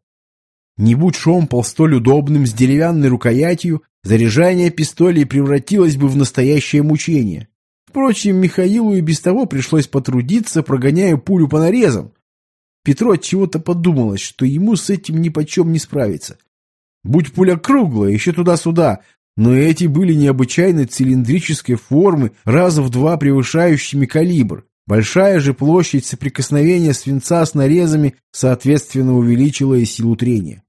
Не будь шомпол столь удобным, с деревянной рукоятью, заряжание пистолей превратилось бы в настоящее мучение. Впрочем, Михаилу и без того пришлось потрудиться, прогоняя пулю по нарезам. Петру отчего-то подумалось, что ему с этим нипочем не справиться. Будь пуля круглая, еще туда-сюда, но эти были необычайно цилиндрической формы, раза в два превышающими калибр. Большая же площадь соприкосновения свинца с нарезами, соответственно, увеличила и силу трения.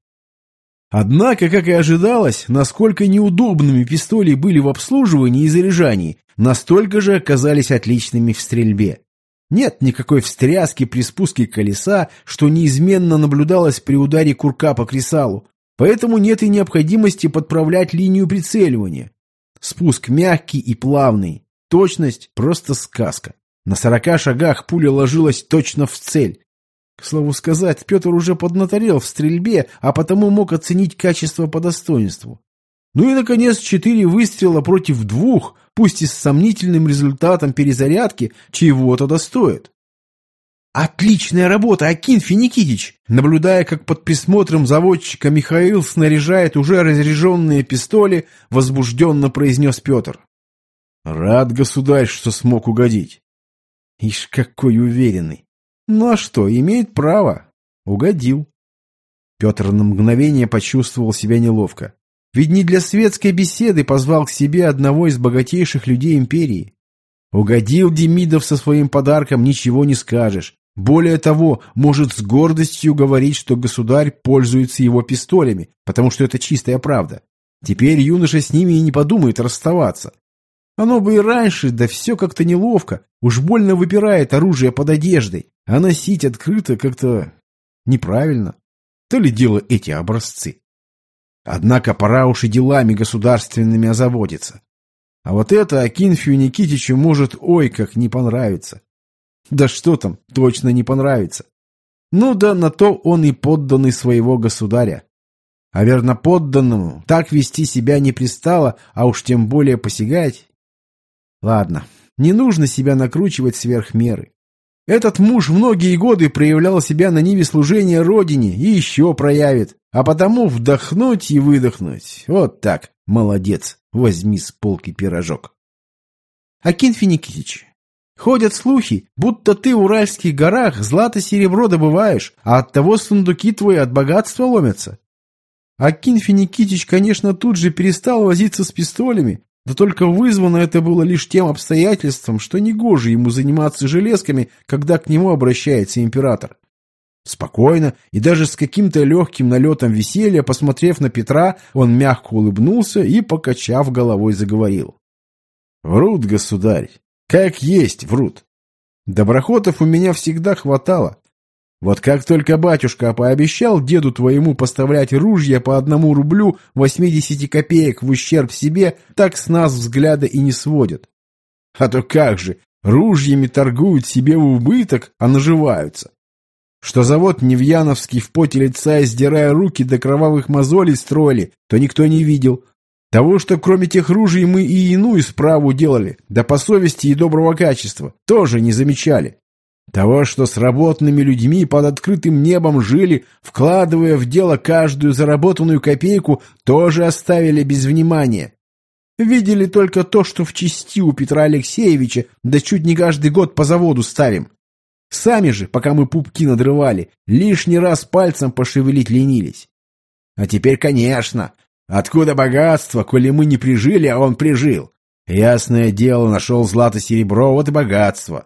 Однако, как и ожидалось, насколько неудобными пистоли были в обслуживании и заряжании, настолько же оказались отличными в стрельбе. Нет никакой встряски при спуске колеса, что неизменно наблюдалось при ударе курка по кресалу, поэтому нет и необходимости подправлять линию прицеливания. Спуск мягкий и плавный, точность просто сказка. На сорока шагах пуля ложилась точно в цель. К слову сказать, Петр уже поднаторел в стрельбе, а потому мог оценить качество по достоинству. Ну и, наконец, четыре выстрела против двух, пусть и с сомнительным результатом перезарядки, чего-то достоит. «Отличная работа, Акинфий Никитич!» Наблюдая, как под присмотром заводчика Михаил снаряжает уже разряженные пистоли, возбужденно произнес Петр. «Рад, государь, что смог угодить». Ишь, какой уверенный. Ну а что, имеет право. Угодил. Петр на мгновение почувствовал себя неловко. Ведь не для светской беседы позвал к себе одного из богатейших людей империи. Угодил Демидов со своим подарком, ничего не скажешь. Более того, может с гордостью говорить, что государь пользуется его пистолями, потому что это чистая правда. Теперь юноша с ними и не подумает расставаться. Оно бы и раньше, да все как-то неловко. Уж больно выпирает оружие под одеждой, а носить открыто как-то неправильно. То ли дело эти образцы. Однако пора уж и делами государственными озаботиться. А вот это Акинфию Никитичу может ой как не понравится. Да что там, точно не понравится. Ну да на то он и подданный своего государя. А верно подданному так вести себя не пристало, а уж тем более посягать. Ладно, не нужно себя накручивать сверх меры. Этот муж многие годы проявлял себя на ниве служения Родине и еще проявит, а потому вдохнуть и выдохнуть. Вот так, молодец, возьми с полки пирожок. Акинфий Никитич, ходят слухи, будто ты в Уральских горах злато-серебро добываешь, а оттого сундуки твои от богатства ломятся. Акинфий Никитич, конечно, тут же перестал возиться с пистолями, да только вызвано это было лишь тем обстоятельством, что негоже ему заниматься железками, когда к нему обращается император. Спокойно и даже с каким-то легким налетом веселья, посмотрев на Петра, он мягко улыбнулся и, покачав головой, заговорил. «Врут, государь, как есть врут. Доброхотов у меня всегда хватало. Вот как только батюшка пообещал деду твоему поставлять ружья по одному рублю восьмидесяти копеек в ущерб себе, так с нас взгляда и не сводят. А то как же, ружьями торгуют себе в убыток, а наживаются. Что завод Невьяновский в поте лица, издирая руки до кровавых мозолей строили, то никто не видел. Того, что кроме тех ружей мы и иную справу делали, да по совести и доброго качества, тоже не замечали. Того, что с работными людьми под открытым небом жили, вкладывая в дело каждую заработанную копейку, тоже оставили без внимания. Видели только то, что в части у Петра Алексеевича, да чуть не каждый год по заводу ставим. Сами же, пока мы пупки надрывали, лишний раз пальцем пошевелить ленились. А теперь, конечно, откуда богатство, коли мы не прижили, а он прижил? Ясное дело, нашел злато-серебро, вот и богатство.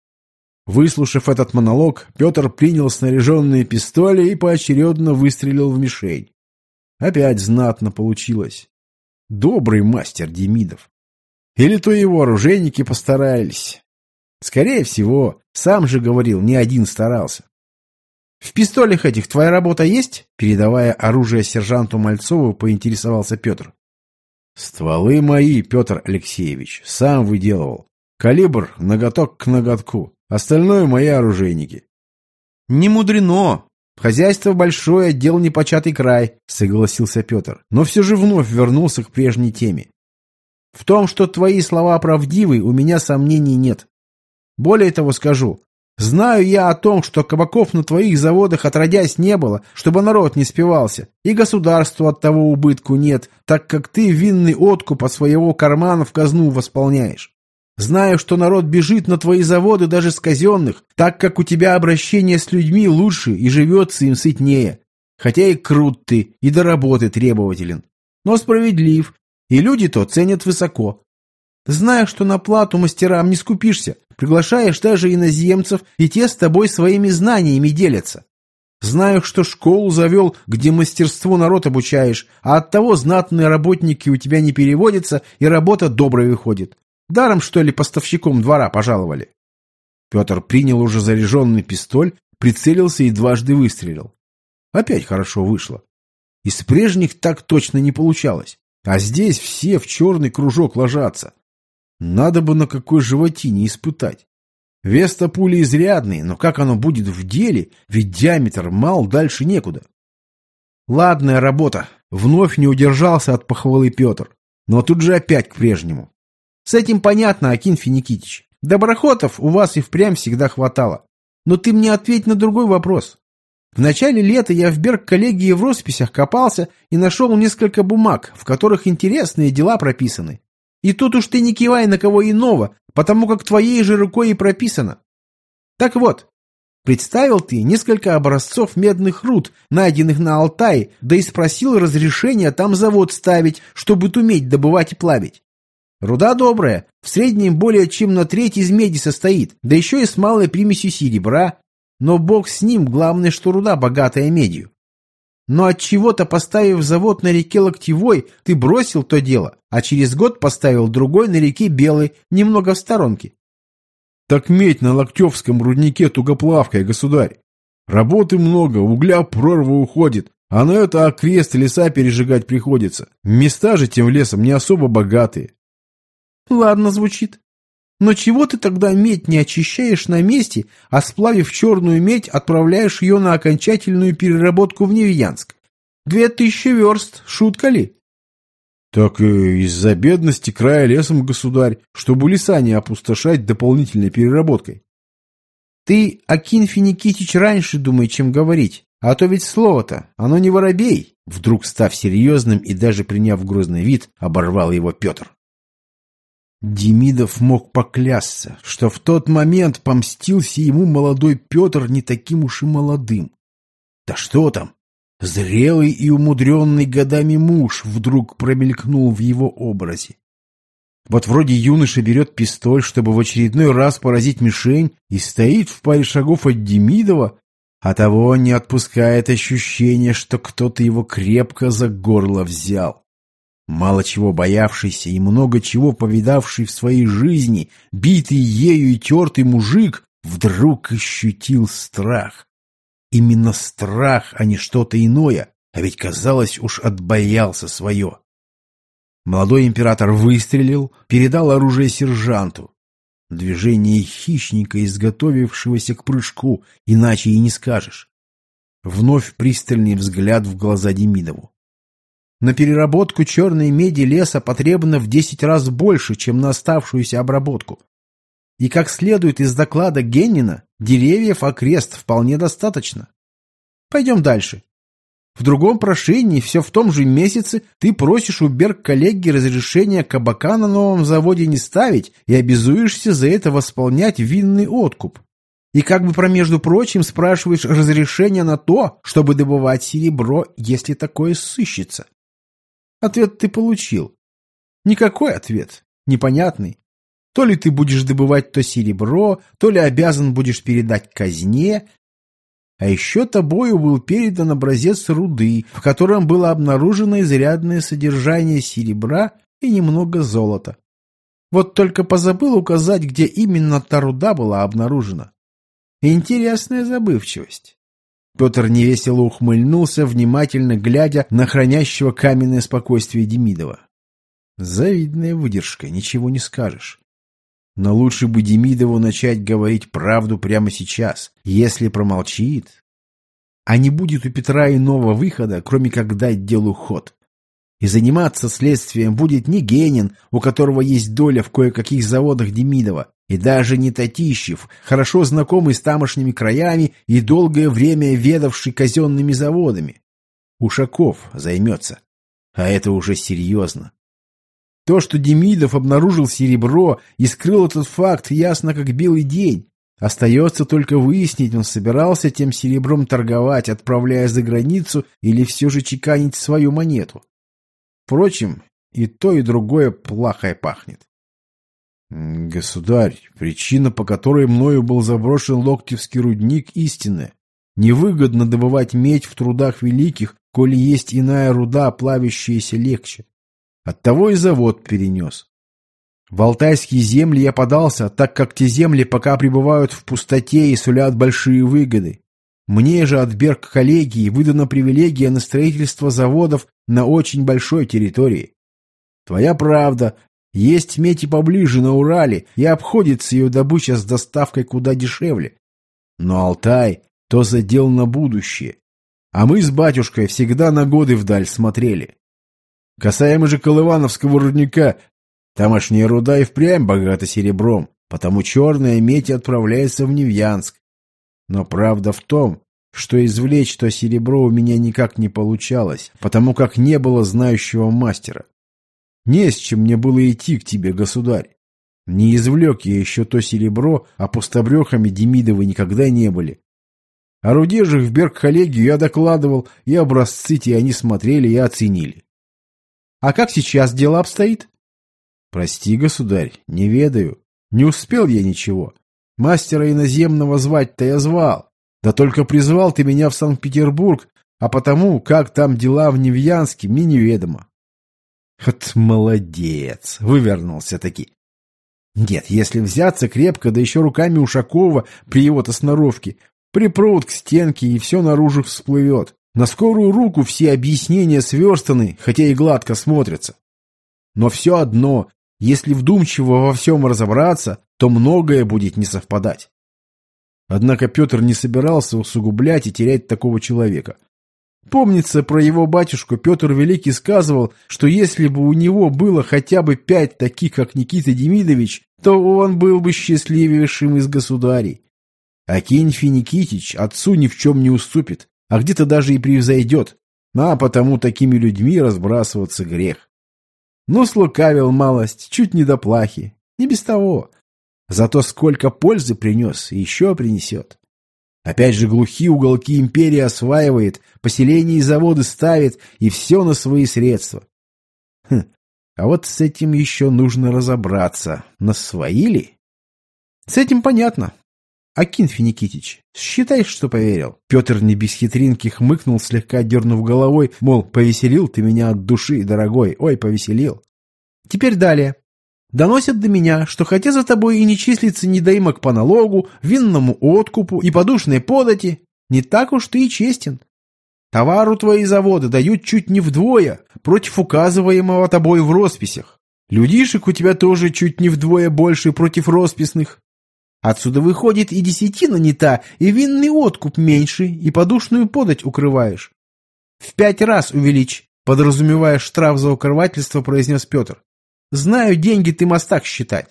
Выслушав этот монолог, Петр принял снаряженные пистоли и поочередно выстрелил в мишень. Опять знатно получилось. Добрый мастер Демидов. Или то его оружейники постарались. Скорее всего, сам же говорил, не один старался. «В пистолях этих твоя работа есть?» Передавая оружие сержанту Мальцову, поинтересовался Петр. «Стволы мои, Петр Алексеевич, сам выделывал. Калибр ноготок к ноготку. Остальное мои оружейники». «Не мудрено. Хозяйство большое, дел непочатый край», — согласился Петр, но все же вновь вернулся к прежней теме. «В том, что твои слова правдивы, у меня сомнений нет. Более того скажу, знаю я о том, что кабаков на твоих заводах отродясь не было, чтобы народ не спивался, и государству от того убытку нет, так как ты винный откуп от своего кармана в казну восполняешь. Знаю, что народ бежит на твои заводы даже с казенных, так как у тебя обращение с людьми лучше и живется им сытнее. Хотя и крут ты, и до работы требователен. Но справедлив, и люди-то ценят высоко. Знаю, что на плату мастерам не скупишься, приглашаешь даже иноземцев, и те с тобой своими знаниями делятся. Знаю, что школу завел, где мастерство народ обучаешь, а оттого знатные работники у тебя не переводятся, и работа добрая выходит. Даром, что ли, поставщиком двора пожаловали?» Петр принял уже заряженный пистоль, прицелился и дважды выстрелил. Опять хорошо вышло. Из прежних так точно не получалось, а здесь все в черный кружок ложатся. Надо бы на какой животине испытать. Вес-то пули изрядный, но как оно будет в деле, ведь диаметр мал, дальше некуда. «Ладная работа», — вновь не удержался от похвалы Петр, но тут же опять к прежнему. «С этим понятно, Акинфий Никитич. Доброхотов у вас и впрямь всегда хватало. Но ты мне ответь на другой вопрос. В начале лета я в Берг-коллегии в росписях копался и нашел несколько бумаг, в которых интересные дела прописаны. И тут уж ты не кивай на кого иного, потому как твоей же рукой и прописано. Так вот, представил ты несколько образцов медных руд, найденных на Алтае, да и спросил разрешения там завод ставить, чтобы уметь добывать и плавить. Руда добрая, в среднем более чем на треть из меди состоит, да еще и с малой примесью серебра. Но бог с ним, главное, что руда богатая медью. Но от чего-то, поставив завод на реке Локтевой, ты бросил то дело, а через год поставил другой на реке Белой, немного в сторонке. Так медь на Локтевском руднике тугоплавкая, государь. Работы много, угля прорва уходит, а на это окрест леса пережигать приходится. Места же тем лесом не особо богатые. Ладно, звучит. Но чего ты тогда медь не очищаешь на месте, а сплавив черную медь, отправляешь ее на окончательную переработку в Невьянск? Две тысячи верст, шутка ли? Так и из-за бедности края лесом, государь, чтобы леса не опустошать дополнительной переработкой. Ты, Акинфий Никитич, раньше думай, чем говорить, а то ведь слово-то, оно не воробей. Вдруг, став серьезным и даже приняв грозный вид, оборвал его Петр. Демидов мог поклясться, что в тот момент помстился ему молодой Петр не таким уж и молодым. Да что там, зрелый и умудренный годами муж вдруг промелькнул в его образе. Вот вроде юноша берет пистоль, чтобы в очередной раз поразить мишень, и стоит в паре шагов от Демидова, а того не отпускает ощущение, что кто-то его крепко за горло взял. Мало чего боявшийся и много чего повидавший в своей жизни, битый ею и тертый мужик, вдруг ощутил страх. Именно страх, а не что-то иное, а ведь, казалось, уж отбоялся свое. Молодой император выстрелил, передал оружие сержанту. Движение хищника, изготовившегося к прыжку, иначе и не скажешь. Вновь пристальный взгляд в глаза Демидову. На переработку черной меди леса потребно в десять раз больше, чем на оставшуюся обработку. И, как следует из доклада Геннина, деревьев окрест вполне достаточно. Пойдем дальше. В другом прошении, все в том же месяце, ты просишь у Берг-коллегии разрешения кабака на новом заводе не ставить и обязуешься за это восполнять винный откуп. И как бы промежду прочим спрашиваешь разрешения на то, чтобы добывать серебро, если такое сыщется. Ответ ты получил. Никакой ответ. Непонятный. То ли ты будешь добывать то серебро, то ли обязан будешь передать казне. А еще тобою был передан образец руды, в котором было обнаружено изрядное содержание серебра и немного золота. Вот только позабыл указать, где именно та руда была обнаружена. Интересная забывчивость. Петр невесело ухмыльнулся, внимательно глядя на хранящего каменное спокойствие Демидова. Завидная выдержка, ничего не скажешь. Но лучше бы Демидову начать говорить правду прямо сейчас. Если промолчит, а не будет у Петра иного выхода, кроме как дать делу ход. И заниматься следствием будет не Генин, у которого есть доля в кое-каких заводах Демидова, и даже не Татищев, хорошо знакомый с тамошними краями и долгое время ведавший казенными заводами. Ушаков займется. А это уже серьезно. То, что Демидов обнаружил серебро и скрыл этот факт, ясно как белый день. Остается только выяснить, он собирался тем серебром торговать, отправляя за границу, или все же чеканить свою монету. Впрочем, и то, и другое плохо пахнет. Государь, причина, по которой мною был заброшен Локтевский рудник, истинная. Невыгодно добывать медь в трудах великих, коли есть иная руда, плавящаяся легче. Оттого и завод перенес. В алтайские земли я подался, так как те земли пока пребывают в пустоте и сулят большие выгоды. Мне же от Берг-коллегии выдана привилегия на строительство заводов на очень большой территории. Твоя правда, есть медь и поближе на Урале, и обходится ее добыча с доставкой куда дешевле. Но Алтай — то задел на будущее, а мы с батюшкой всегда на годы вдаль смотрели. Касаемо же Колывановского рудника, тамошняя руда и впрямь богата серебром, потому черная медь отправляется в Невьянск. Но правда в том, что извлечь то серебро у меня никак не получалось, потому как не было знающего мастера. Не с чем мне было идти к тебе, государь. Не извлек я еще то серебро, а пустобрехами Демидовы никогда не были. О руде же в Берг-коллегию я докладывал, и образцы те они смотрели и оценили. А как сейчас дело обстоит? Прости, государь, не ведаю. Не успел я ничего. Мастера иноземного звать-то я звал. Да только призвал ты меня в Санкт-Петербург, а потому, как там дела в Невьянске, мне неведомо. Вот молодец, вывернулся-таки. Нет, если взяться крепко, да еще руками Ушакова при его-то сноровке, припрут к стенке и все наружу всплывет. На скорую руку все объяснения сверстаны, хотя и гладко смотрятся. Но все одно, если вдумчиво во всем разобраться, то многое будет не совпадать. Однако Петр не собирался усугублять и терять такого человека. Помнится, про его батюшку Петр Великий сказывал, что если бы у него было хотя бы пять таких, как Никита Демидович, то он был бы счастливейшим из государей. Акинфий Никитич отцу ни в чем не уступит, а где-то даже и превзойдет, а потому такими людьми разбрасываться грех. Ну, слукавил малость, чуть не до плахи, не без того. Зато сколько пользы принес и еще принесет. Опять же глухие уголки империи осваивает, поселения и заводы ставит, и все на свои средства. Хм, а вот с этим еще нужно разобраться. На свои ли? С этим понятно. Акинфий Никитич, считай, что поверил. Петр не без хитринки хмыкнул, слегка дернув головой, мол, повеселил ты меня от души, дорогой, ой, повеселил. Теперь далее. Доносят до меня, что хотя за тобой и не числится недоимок по налогу, винному откупу и подушной подати, не так уж ты и честен. Товару твои заводы дают чуть не вдвое против указываемого тобой в росписях. Людишек у тебя тоже чуть не вдвое больше против росписных. Отсюда выходит и десятина не та, и винный откуп меньше, и подушную подать укрываешь. В пять раз увеличь, подразумевая штраф за укрывательство, произнес Петр. Знаю, деньги ты мастак считать.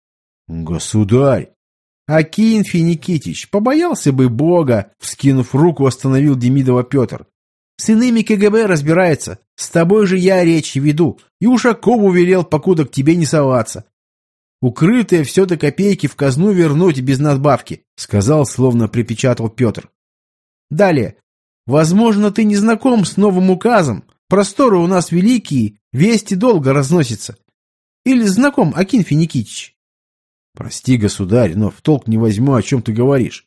Государь! Акинфий Никитич, побоялся бы Бога, вскинув руку, остановил Демидова Петр. С иными КГБ разбирается, с тобой же я речи веду, и Ушакову велел, покуда к тебе не соваться. Укрытые все до копейки в казну вернуть без надбавки, сказал, словно припечатал Петр. Далее. Возможно, ты не знаком с новым указом. Просторы у нас великие, вести долго разносятся. Или знаком, Акинфий Никитич? Прости, государь, но в толк не возьму, о чем ты говоришь.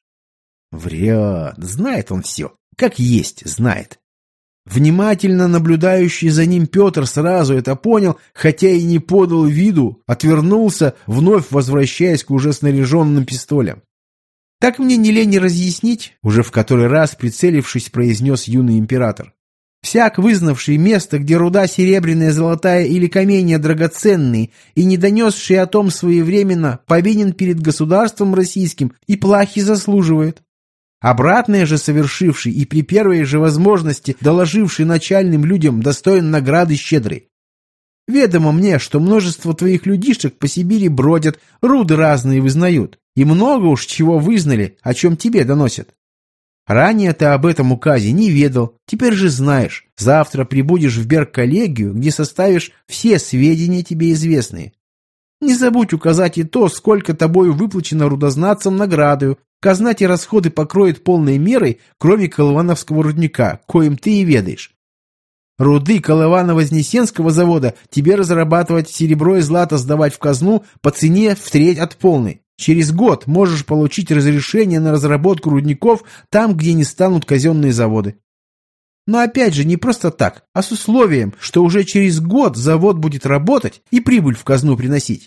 Вряд, знает он все, как есть знает. Внимательно наблюдающий за ним Петр сразу это понял, хотя и не подал виду, отвернулся, вновь возвращаясь к уже снаряженным пистолям. «Так мне не лень разъяснить», — уже в который раз прицелившись, произнес юный император. «Всяк, вызнавший место, где руда серебряная, золотая или каменья драгоценные, и не донесший о том своевременно, повинен перед государством российским и плахи заслуживает. Обратное же совершивший и при первой же возможности доложивший начальным людям достоин награды щедрой. Ведомо мне, что множество твоих людишек по Сибири бродят, руды разные вызнают, и много уж чего вызнали, о чем тебе доносят. Ранее ты об этом указе не ведал, теперь же знаешь. Завтра прибудешь в Берг-коллегию, где составишь все сведения тебе известные. Не забудь указать и то, сколько тобою выплачено рудознатцам наградою. Казна те расходы покроет полной мерой, кроме Колывановского рудника, коим ты и ведаешь. Руды Колывано-Вознесенского завода тебе разрабатывать серебро и злато сдавать в казну по цене в треть от полной. Через год можешь получить разрешение на разработку рудников там, где не станут казенные заводы. Но опять же не просто так, а с условием, что уже через год завод будет работать и прибыль в казну приносить.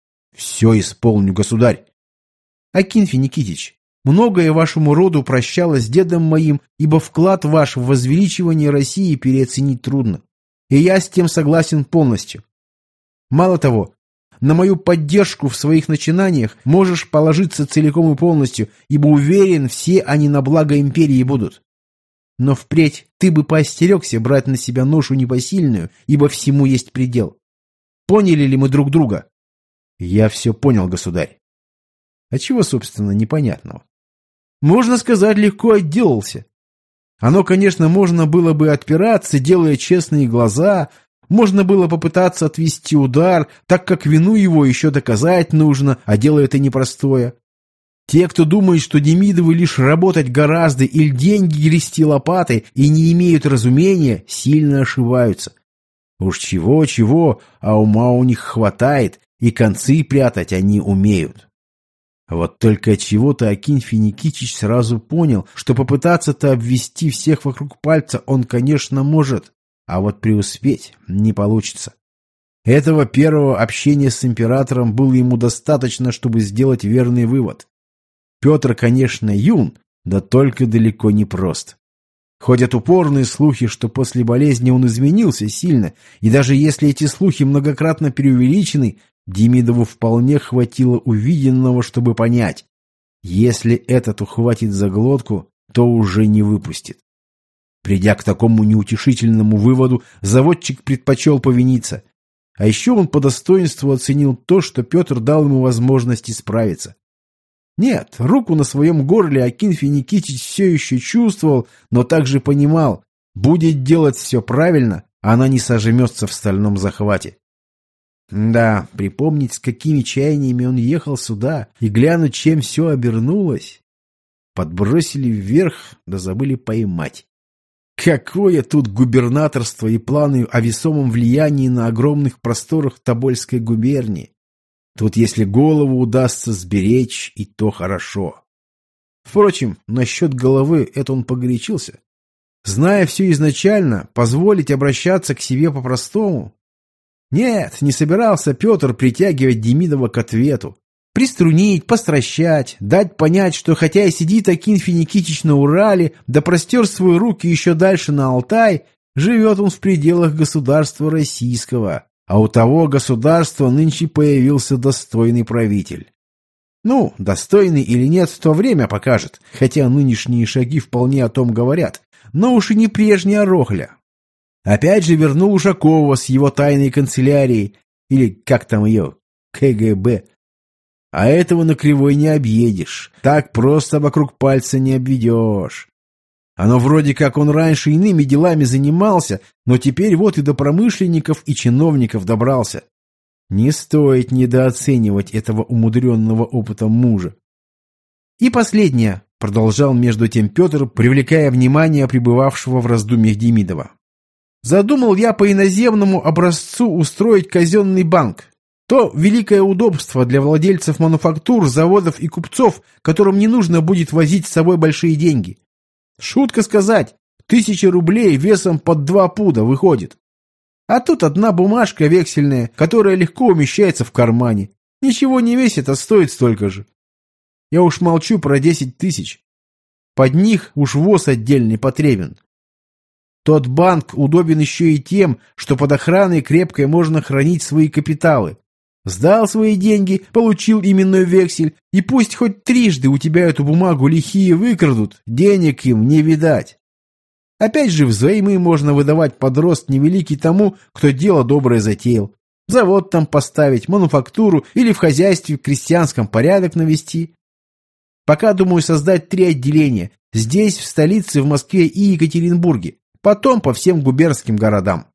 Все исполню, государь. Акинфий Никитич, многое вашему роду прощалось с дедом моим, ибо вклад ваш в возвеличивание России переоценить трудно. И я с тем согласен полностью. Мало того, на мою поддержку в своих начинаниях можешь положиться целиком и полностью, ибо уверен, все они на благо империи будут. Но впредь ты бы поостерегся брать на себя ношу непосильную, ибо всему есть предел. Поняли ли мы друг друга? Я все понял, государь. А чего, собственно, непонятного? Можно сказать, легко отделался. Оно, конечно, можно было бы отпираться, делая честные глаза, можно было попытаться отвести удар, так как вину его еще доказать нужно, а дело это непростое. Те, кто думает, что Демидовы лишь работать гораздо или деньги грести лопатой и не имеют разумения, сильно ошибаются. Уж чего-чего, а ума у них хватает, и концы прятать они умеют. Вот только отчего-то Акинфий Никитич сразу понял, что попытаться-то обвести всех вокруг пальца он, конечно, может, а вот преуспеть не получится. Этого первого общения с императором было ему достаточно, чтобы сделать верный вывод. Петр, конечно, юн, да только далеко не прост. Ходят упорные слухи, что после болезни он изменился сильно, и даже если эти слухи многократно преувеличены, Демидову вполне хватило увиденного, чтобы понять, если этот ухватит за глотку, то уже не выпустит. Придя к такому неутешительному выводу, заводчик предпочел повиниться. А еще он по достоинству оценил то, что Петр дал ему возможность исправиться. Нет, руку на своем горле Акинфий Никитич все еще чувствовал, но также понимал, будет делать все правильно, она не сожмется в стальном захвате. Да, припомнить, с какими чаяниями он ехал сюда, и глянуть, чем все обернулось. Подбросили вверх, да забыли поймать. Какое тут губернаторство и планы о весомом влиянии на огромных просторах Тобольской губернии. Тут, если голову удастся сберечь, и то хорошо. Впрочем, насчет головы это он погорячился. Зная все изначально, позволить обращаться к себе по-простому? Нет, не собирался Петр притягивать Демидова к ответу. Приструнить, постращать, дать понять, что хотя и сидит Акинфий Никитич на Урале, да простер свои руки еще дальше на Алтай, живет он в пределах государства российского, А у того государства нынче появился достойный правитель. Ну, достойный или нет, то время покажет, хотя нынешние шаги вполне о том говорят, но уж и не прежняя Рохля. Опять же вернул Ушакова с его тайной канцелярией, или как там ее, ка гэ бэ. А этого на кривой не объедешь, так просто вокруг пальца не обведешь. Оно вроде как он раньше иными делами занимался, но теперь вот и до промышленников и чиновников добрался. Не стоит недооценивать этого умудренного опытом мужа. И последнее, продолжал между тем Петр, привлекая внимание пребывавшего в раздумьях Демидова. Задумал я по иноземному образцу устроить казенный банк. То великое удобство для владельцев мануфактур, заводов и купцов, которым не нужно будет возить с собой большие деньги. Шутка сказать, тысяча рублей весом под два пуда выходит. А тут одна бумажка вексельная, которая легко умещается в кармане. Ничего не весит, а стоит столько же. Я уж молчу про десять тысяч. Под них уж воз отдельный потребен. Тот банк удобен еще и тем, что под охраной крепкой можно хранить свои капиталы. Сдал свои деньги, получил именной вексель, и пусть хоть трижды у тебя эту бумагу лихие выкрадут, денег им не видать. Опять же, взаймы можно выдавать под рост невеликий тому, кто дело доброе затеял. Завод там поставить, мануфактуру или в хозяйстве крестьянском порядок навести. Пока думаю создать три отделения. Здесь, в столице, в Москве и Екатеринбурге. Потом по всем губернским городам.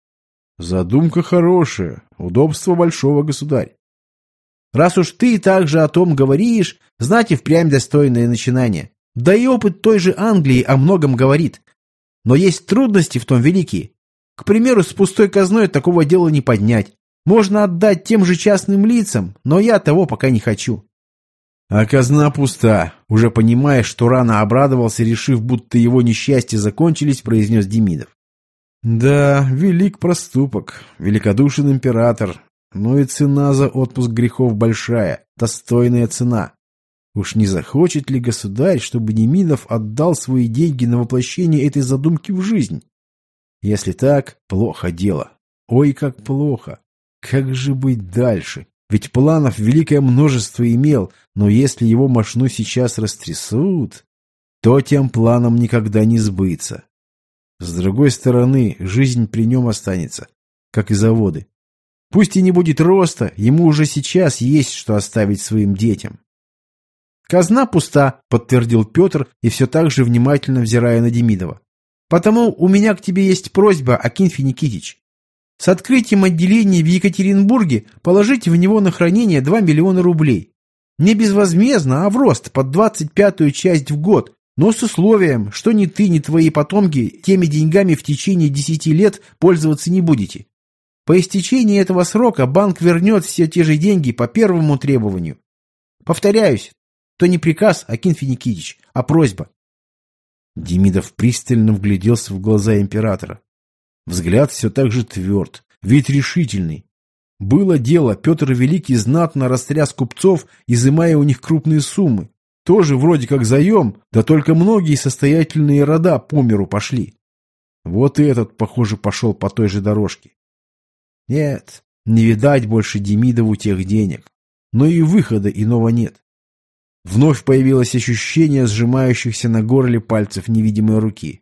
Задумка хорошая, удобство большого, государь. Раз уж ты также о том говоришь, знать и впрямь достойное начинание. Да и опыт той же Англии о многом говорит. Но есть трудности в том великие. К примеру, с пустой казной такого дела не поднять. Можно отдать тем же частным лицам, но я того пока не хочу. А казна пуста. Уже понимая, что рано обрадовался, решив, будто его несчастья закончились, произнес Демидов. Да, велик проступок, великодушен император. Но и цена за отпуск грехов большая, достойная цена. Уж не захочет ли государь, чтобы Демидов отдал свои деньги на воплощение этой задумки в жизнь? Если так, плохо дело. Ой, как плохо. Как же быть дальше? Ведь планов великое множество имел, но если его мошну сейчас растрясут, то тем планам никогда не сбыться. С другой стороны, жизнь при нем останется, как и заводы. Пусть и не будет роста, ему уже сейчас есть что оставить своим детям. «Казна пуста», — подтвердил Петр, и все так же внимательно взирая на Демидова. «Потому у меня к тебе есть просьба, Акинфий Никитич. С открытием отделения в Екатеринбурге положите в него на хранение два миллиона рублей. Не безвозмездно, а в рост, под двадцать пятую часть в год, но с условием, что ни ты, ни твои потомки теми деньгами в течение десяти лет пользоваться не будете. По истечении этого срока банк вернет все те же деньги по первому требованию. Повторяюсь, то не приказ, Акинфий Никитич, а просьба». Демидов пристально вгляделся в глаза императора. Взгляд все так же тверд, вид решительный. Было дело, Петр Великий знатно растряс купцов, изымая у них крупные суммы. Тоже вроде как заем, да только многие состоятельные рода по миру пошли. Вот и этот, похоже, пошел по той же дорожке. Нет, не видать больше Демидову тех денег. Но и выхода иного нет. Вновь появилось ощущение сжимающихся на горле пальцев невидимой руки.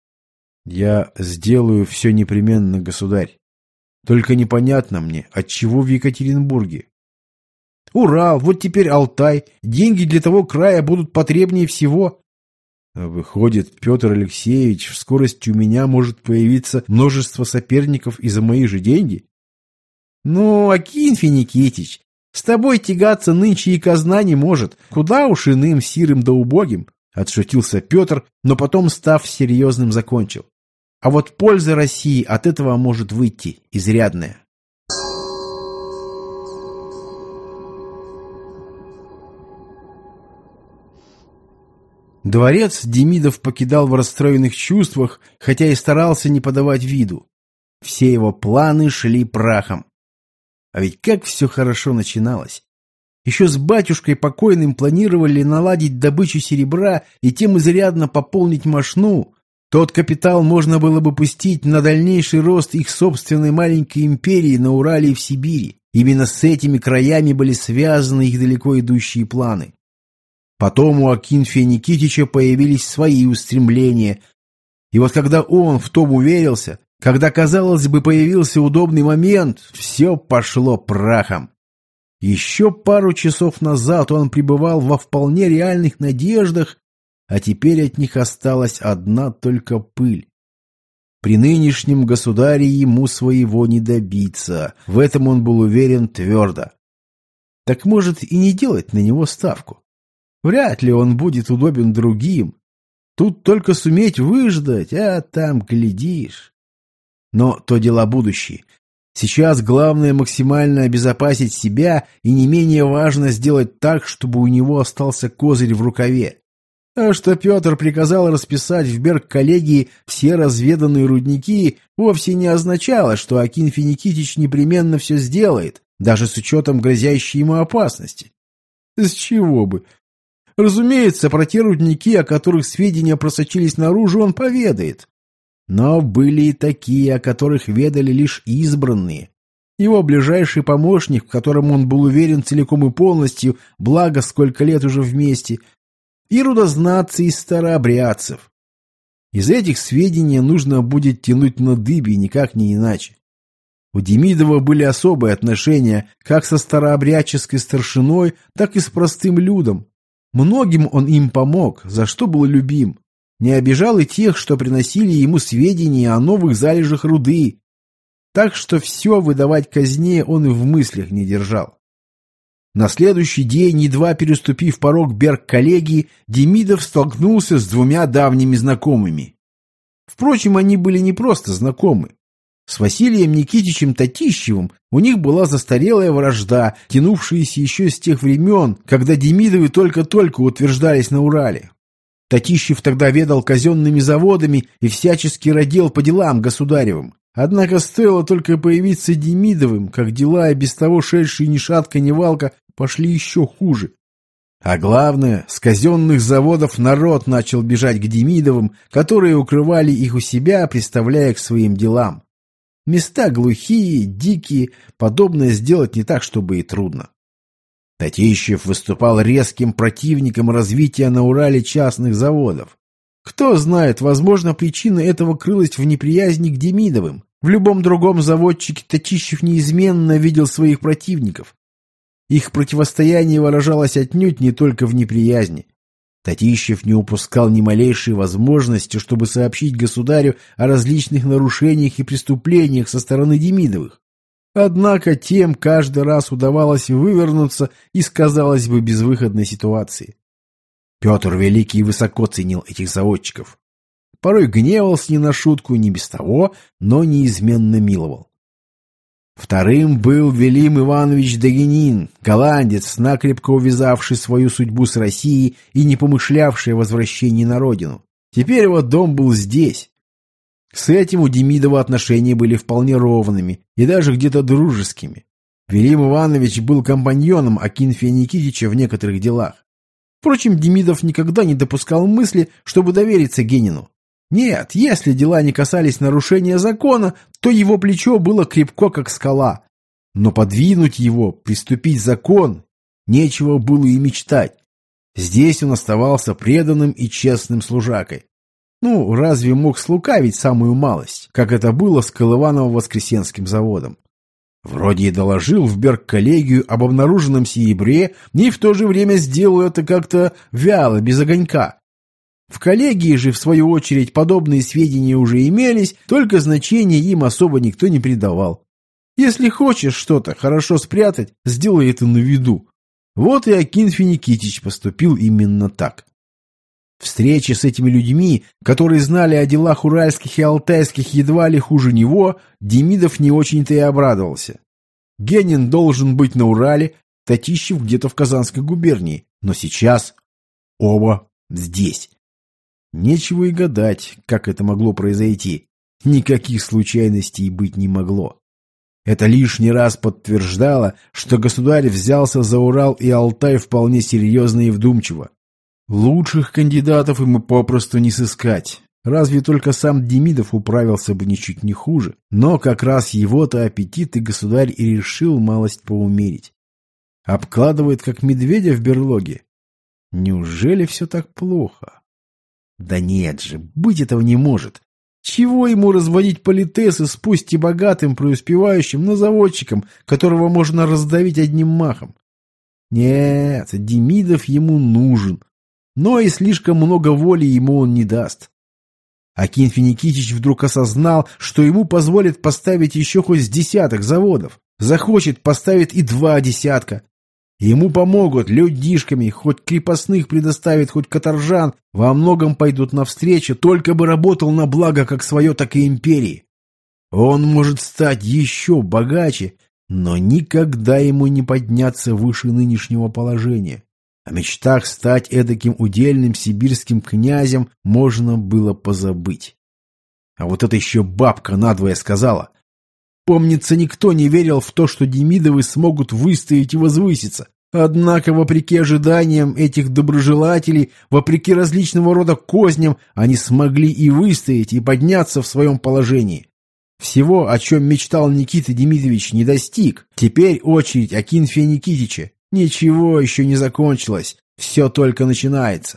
«Я сделаю все непременно, государь. Только непонятно мне, отчего в Екатеринбурге?» «Урал, вот теперь Алтай. Деньги для того края будут потребнее всего». «Выходит, Петр Алексеевич, в скорости у меня может появиться множество соперников и за мои же деньги?» «Ну, Акинфий Никитич, с тобой тягаться нынче и казна не может. Куда уж иным, сирым да убогим», — отшутился Петр, но потом, став серьезным, закончил. «А вот польза России от этого может выйти изрядная». Дворец Демидов покидал в расстроенных чувствах, хотя и старался не подавать виду. Все его планы шли прахом. А ведь как все хорошо начиналось. Еще с батюшкой покойным планировали наладить добычу серебра и тем изрядно пополнить мошну. Тот капитал можно было бы пустить на дальнейший рост их собственной маленькой империи на Урале и в Сибири. Именно с этими краями были связаны их далеко идущие планы. Потом у Акинфия Никитича появились свои устремления. И вот когда он в том уверился, когда, казалось бы, появился удобный момент, все пошло прахом. Еще пару часов назад он пребывал во вполне реальных надеждах, а теперь от них осталась одна только пыль. При нынешнем государе ему своего не добиться, в этом он был уверен твердо. Так может и не делать на него ставку. Вряд ли он будет удобен другим. Тут только суметь выждать, а там глядишь. Но то дела будущие. Сейчас главное максимально обезопасить себя и не менее важно сделать так, чтобы у него остался козырь в рукаве. А что Петр приказал расписать в Берг-коллегии все разведанные рудники, вовсе не означало, что Акинфий Никитич непременно все сделает, даже с учетом грозящей ему опасности. С чего бы? Разумеется, про те рудники, о которых сведения просочились наружу, он поведает. Но были и такие, о которых ведали лишь избранные. Его ближайший помощник, в котором он был уверен целиком и полностью, благо сколько лет уже вместе, и рудознатцы из старообрядцев. Из этих сведений нужно будет тянуть на дыбе, никак не иначе. У Демидова были особые отношения как со старообрядческой старшиной, так и с простым людом. Многим он им помог, за что был любим. Не обижал и тех, что приносили ему сведения о новых залежах руды. Так что все выдавать казне он и в мыслях не держал. На следующий день, едва переступив порог Берг-коллегии, Демидов столкнулся с двумя давними знакомыми. Впрочем, они были не просто знакомы. С Василием Никитичем Татищевым у них была застарелая вражда, тянувшаяся еще с тех времен, когда Демидовы только-только утверждались на Урале. Татищев тогда ведал казенными заводами и всячески родил по делам государевым. Однако стоило только появиться Демидовым, как дела, и без того шедшие ни шатка, ни валка, пошли еще хуже. А главное, с казенных заводов народ начал бежать к Демидовым, которые укрывали их у себя, приставляя к своим делам. Места глухие, дикие, подобное сделать не так, чтобы и трудно. Татищев выступал резким противником развития на Урале частных заводов. Кто знает, возможно, причина этого крылась в неприязни к Демидовым. В любом другом заводчике Татищев неизменно видел своих противников. Их противостояние выражалось отнюдь не только в неприязни. Татищев не упускал ни малейшей возможности, чтобы сообщить государю о различных нарушениях и преступлениях со стороны Демидовых. Однако тем каждый раз удавалось вывернуться из, казалось бы, безвыходной ситуации. Петр Великий высоко ценил этих заводчиков. Порой гневался не на шутку, не без того, но неизменно миловал. Вторым был Велим Иванович Дагенин, голландец, накрепко увязавший свою судьбу с Россией и не помышлявший о возвращении на родину. Теперь его дом был здесь. С этим у Демидова отношения были вполне ровными и даже где-то дружескими. Велим Иванович был компаньоном Акинфия Никитича в некоторых делах. Впрочем, Демидов никогда не допускал мысли, чтобы довериться Генину. Нет, если дела не касались нарушения закона, то его плечо было крепко, как скала. Но подвинуть его, приступить закон, нечего было и мечтать. Здесь он оставался преданным и честным служакой. Ну, разве мог слукавить самую малость, как это было с Колываново-Воскресенским заводом? Вроде и доложил в Берг-коллегию об обнаруженном серебре, и в то же время сделал это как-то вяло, без огонька. В коллегии же, в свою очередь, подобные сведения уже имелись, только значения им особо никто не придавал. Если хочешь что-то хорошо спрятать, сделай это на виду. Вот и Акинфий Никитич поступил именно так. Встречи с этими людьми, которые знали о делах уральских и алтайских едва ли хуже него, Демидов не очень-то и обрадовался. Генин должен быть на Урале, Татищев где-то в Казанской губернии, но сейчас оба здесь. Нечего и гадать, как это могло произойти. Никаких случайностей быть не могло. Это лишний раз подтверждало, что государь взялся за Урал и Алтай вполне серьезно и вдумчиво. Лучших кандидатов ему попросту не сыскать. Разве только сам Демидов управился бы ничуть не хуже. Но как раз его-то аппетит и государь и решил малость поумерить. Обкладывает, как медведя в берлоге. Неужели все так плохо? Да нет же, быть этого не может. Чего ему разводить политесы с пусть и богатым, преуспевающим, но заводчиком, которого можно раздавить одним махом? Нет, Демидов ему нужен, но и слишком много воли ему он не даст. Акинфий Никитич вдруг осознал, что ему позволят поставить еще хоть с десяток заводов. Захочет, поставит и два десятка. Ему помогут людишками, хоть крепостных предоставит, хоть каторжан, во многом пойдут навстречу, только бы работал на благо как свое, так и империи. Он может стать еще богаче, но никогда ему не подняться выше нынешнего положения. О мечтах стать эдаким удельным сибирским князем можно было позабыть. А вот это еще бабка надвое сказала. Помнится, никто не верил в то, что Демидовы смогут выстоять и возвыситься. Однако, вопреки ожиданиям этих доброжелателей, вопреки различного рода козням, они смогли и выстоять, и подняться в своем положении. Всего, о чем мечтал Никита Демидович, не достиг. Теперь очередь Акинфия Никитича. Ничего еще не закончилось, все только начинается.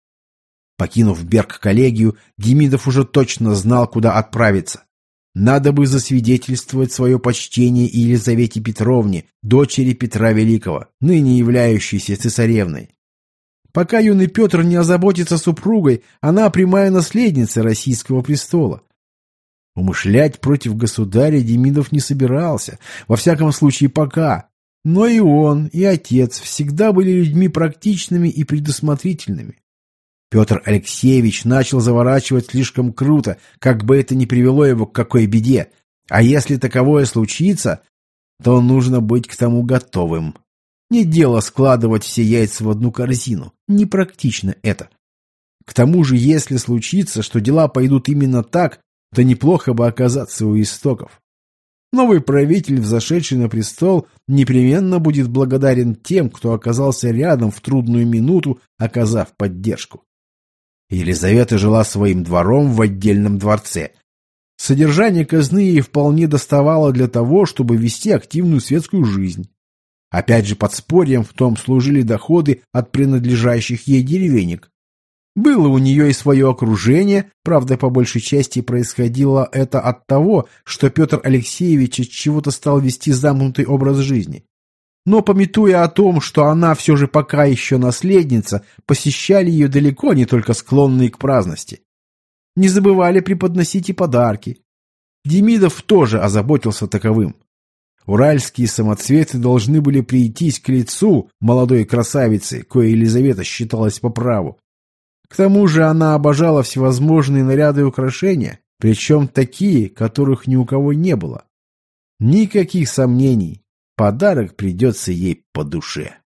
Покинув Берг-коллегию, Демидов уже точно знал, куда отправиться. Надо бы засвидетельствовать свое почтение Елизавете Петровне, дочери Петра Великого, ныне являющейся цесаревной. Пока юный Петр не озаботится супругой, она прямая наследница российского престола. Умышлять против государя Демидов не собирался, во всяком случае пока. Но и он, и отец всегда были людьми практичными и предусмотрительными. Петр Алексеевич начал заворачивать слишком круто, как бы это ни привело его к какой беде. А если таковое случится, то нужно быть к тому готовым. Не дело складывать все яйца в одну корзину. Непрактично это. К тому же, если случится, что дела пойдут именно так, то неплохо бы оказаться у истоков. Новый правитель, взошедший на престол, непременно будет благодарен тем, кто оказался рядом в трудную минуту, оказав поддержку. Елизавета жила своим двором в отдельном дворце. Содержание казны ей вполне доставало для того, чтобы вести активную светскую жизнь. Опять же, подспорьем в том служили доходы от принадлежащих ей деревенек. Было у нее и свое окружение, правда, по большей части происходило это от того, что Петр Алексеевич от чего-то стал вести замкнутый образ жизни. Но, памятуя о том, что она все же пока еще наследница, посещали ее далеко не только склонные к праздности. Не забывали преподносить и подарки. Демидов тоже озаботился таковым. Уральские самоцветы должны были прийтись к лицу молодой красавицы, кое Елизавета считалась по праву. К тому же она обожала всевозможные наряды и украшения, причем такие, которых ни у кого не было. Никаких сомнений. Подарок придется ей по душе.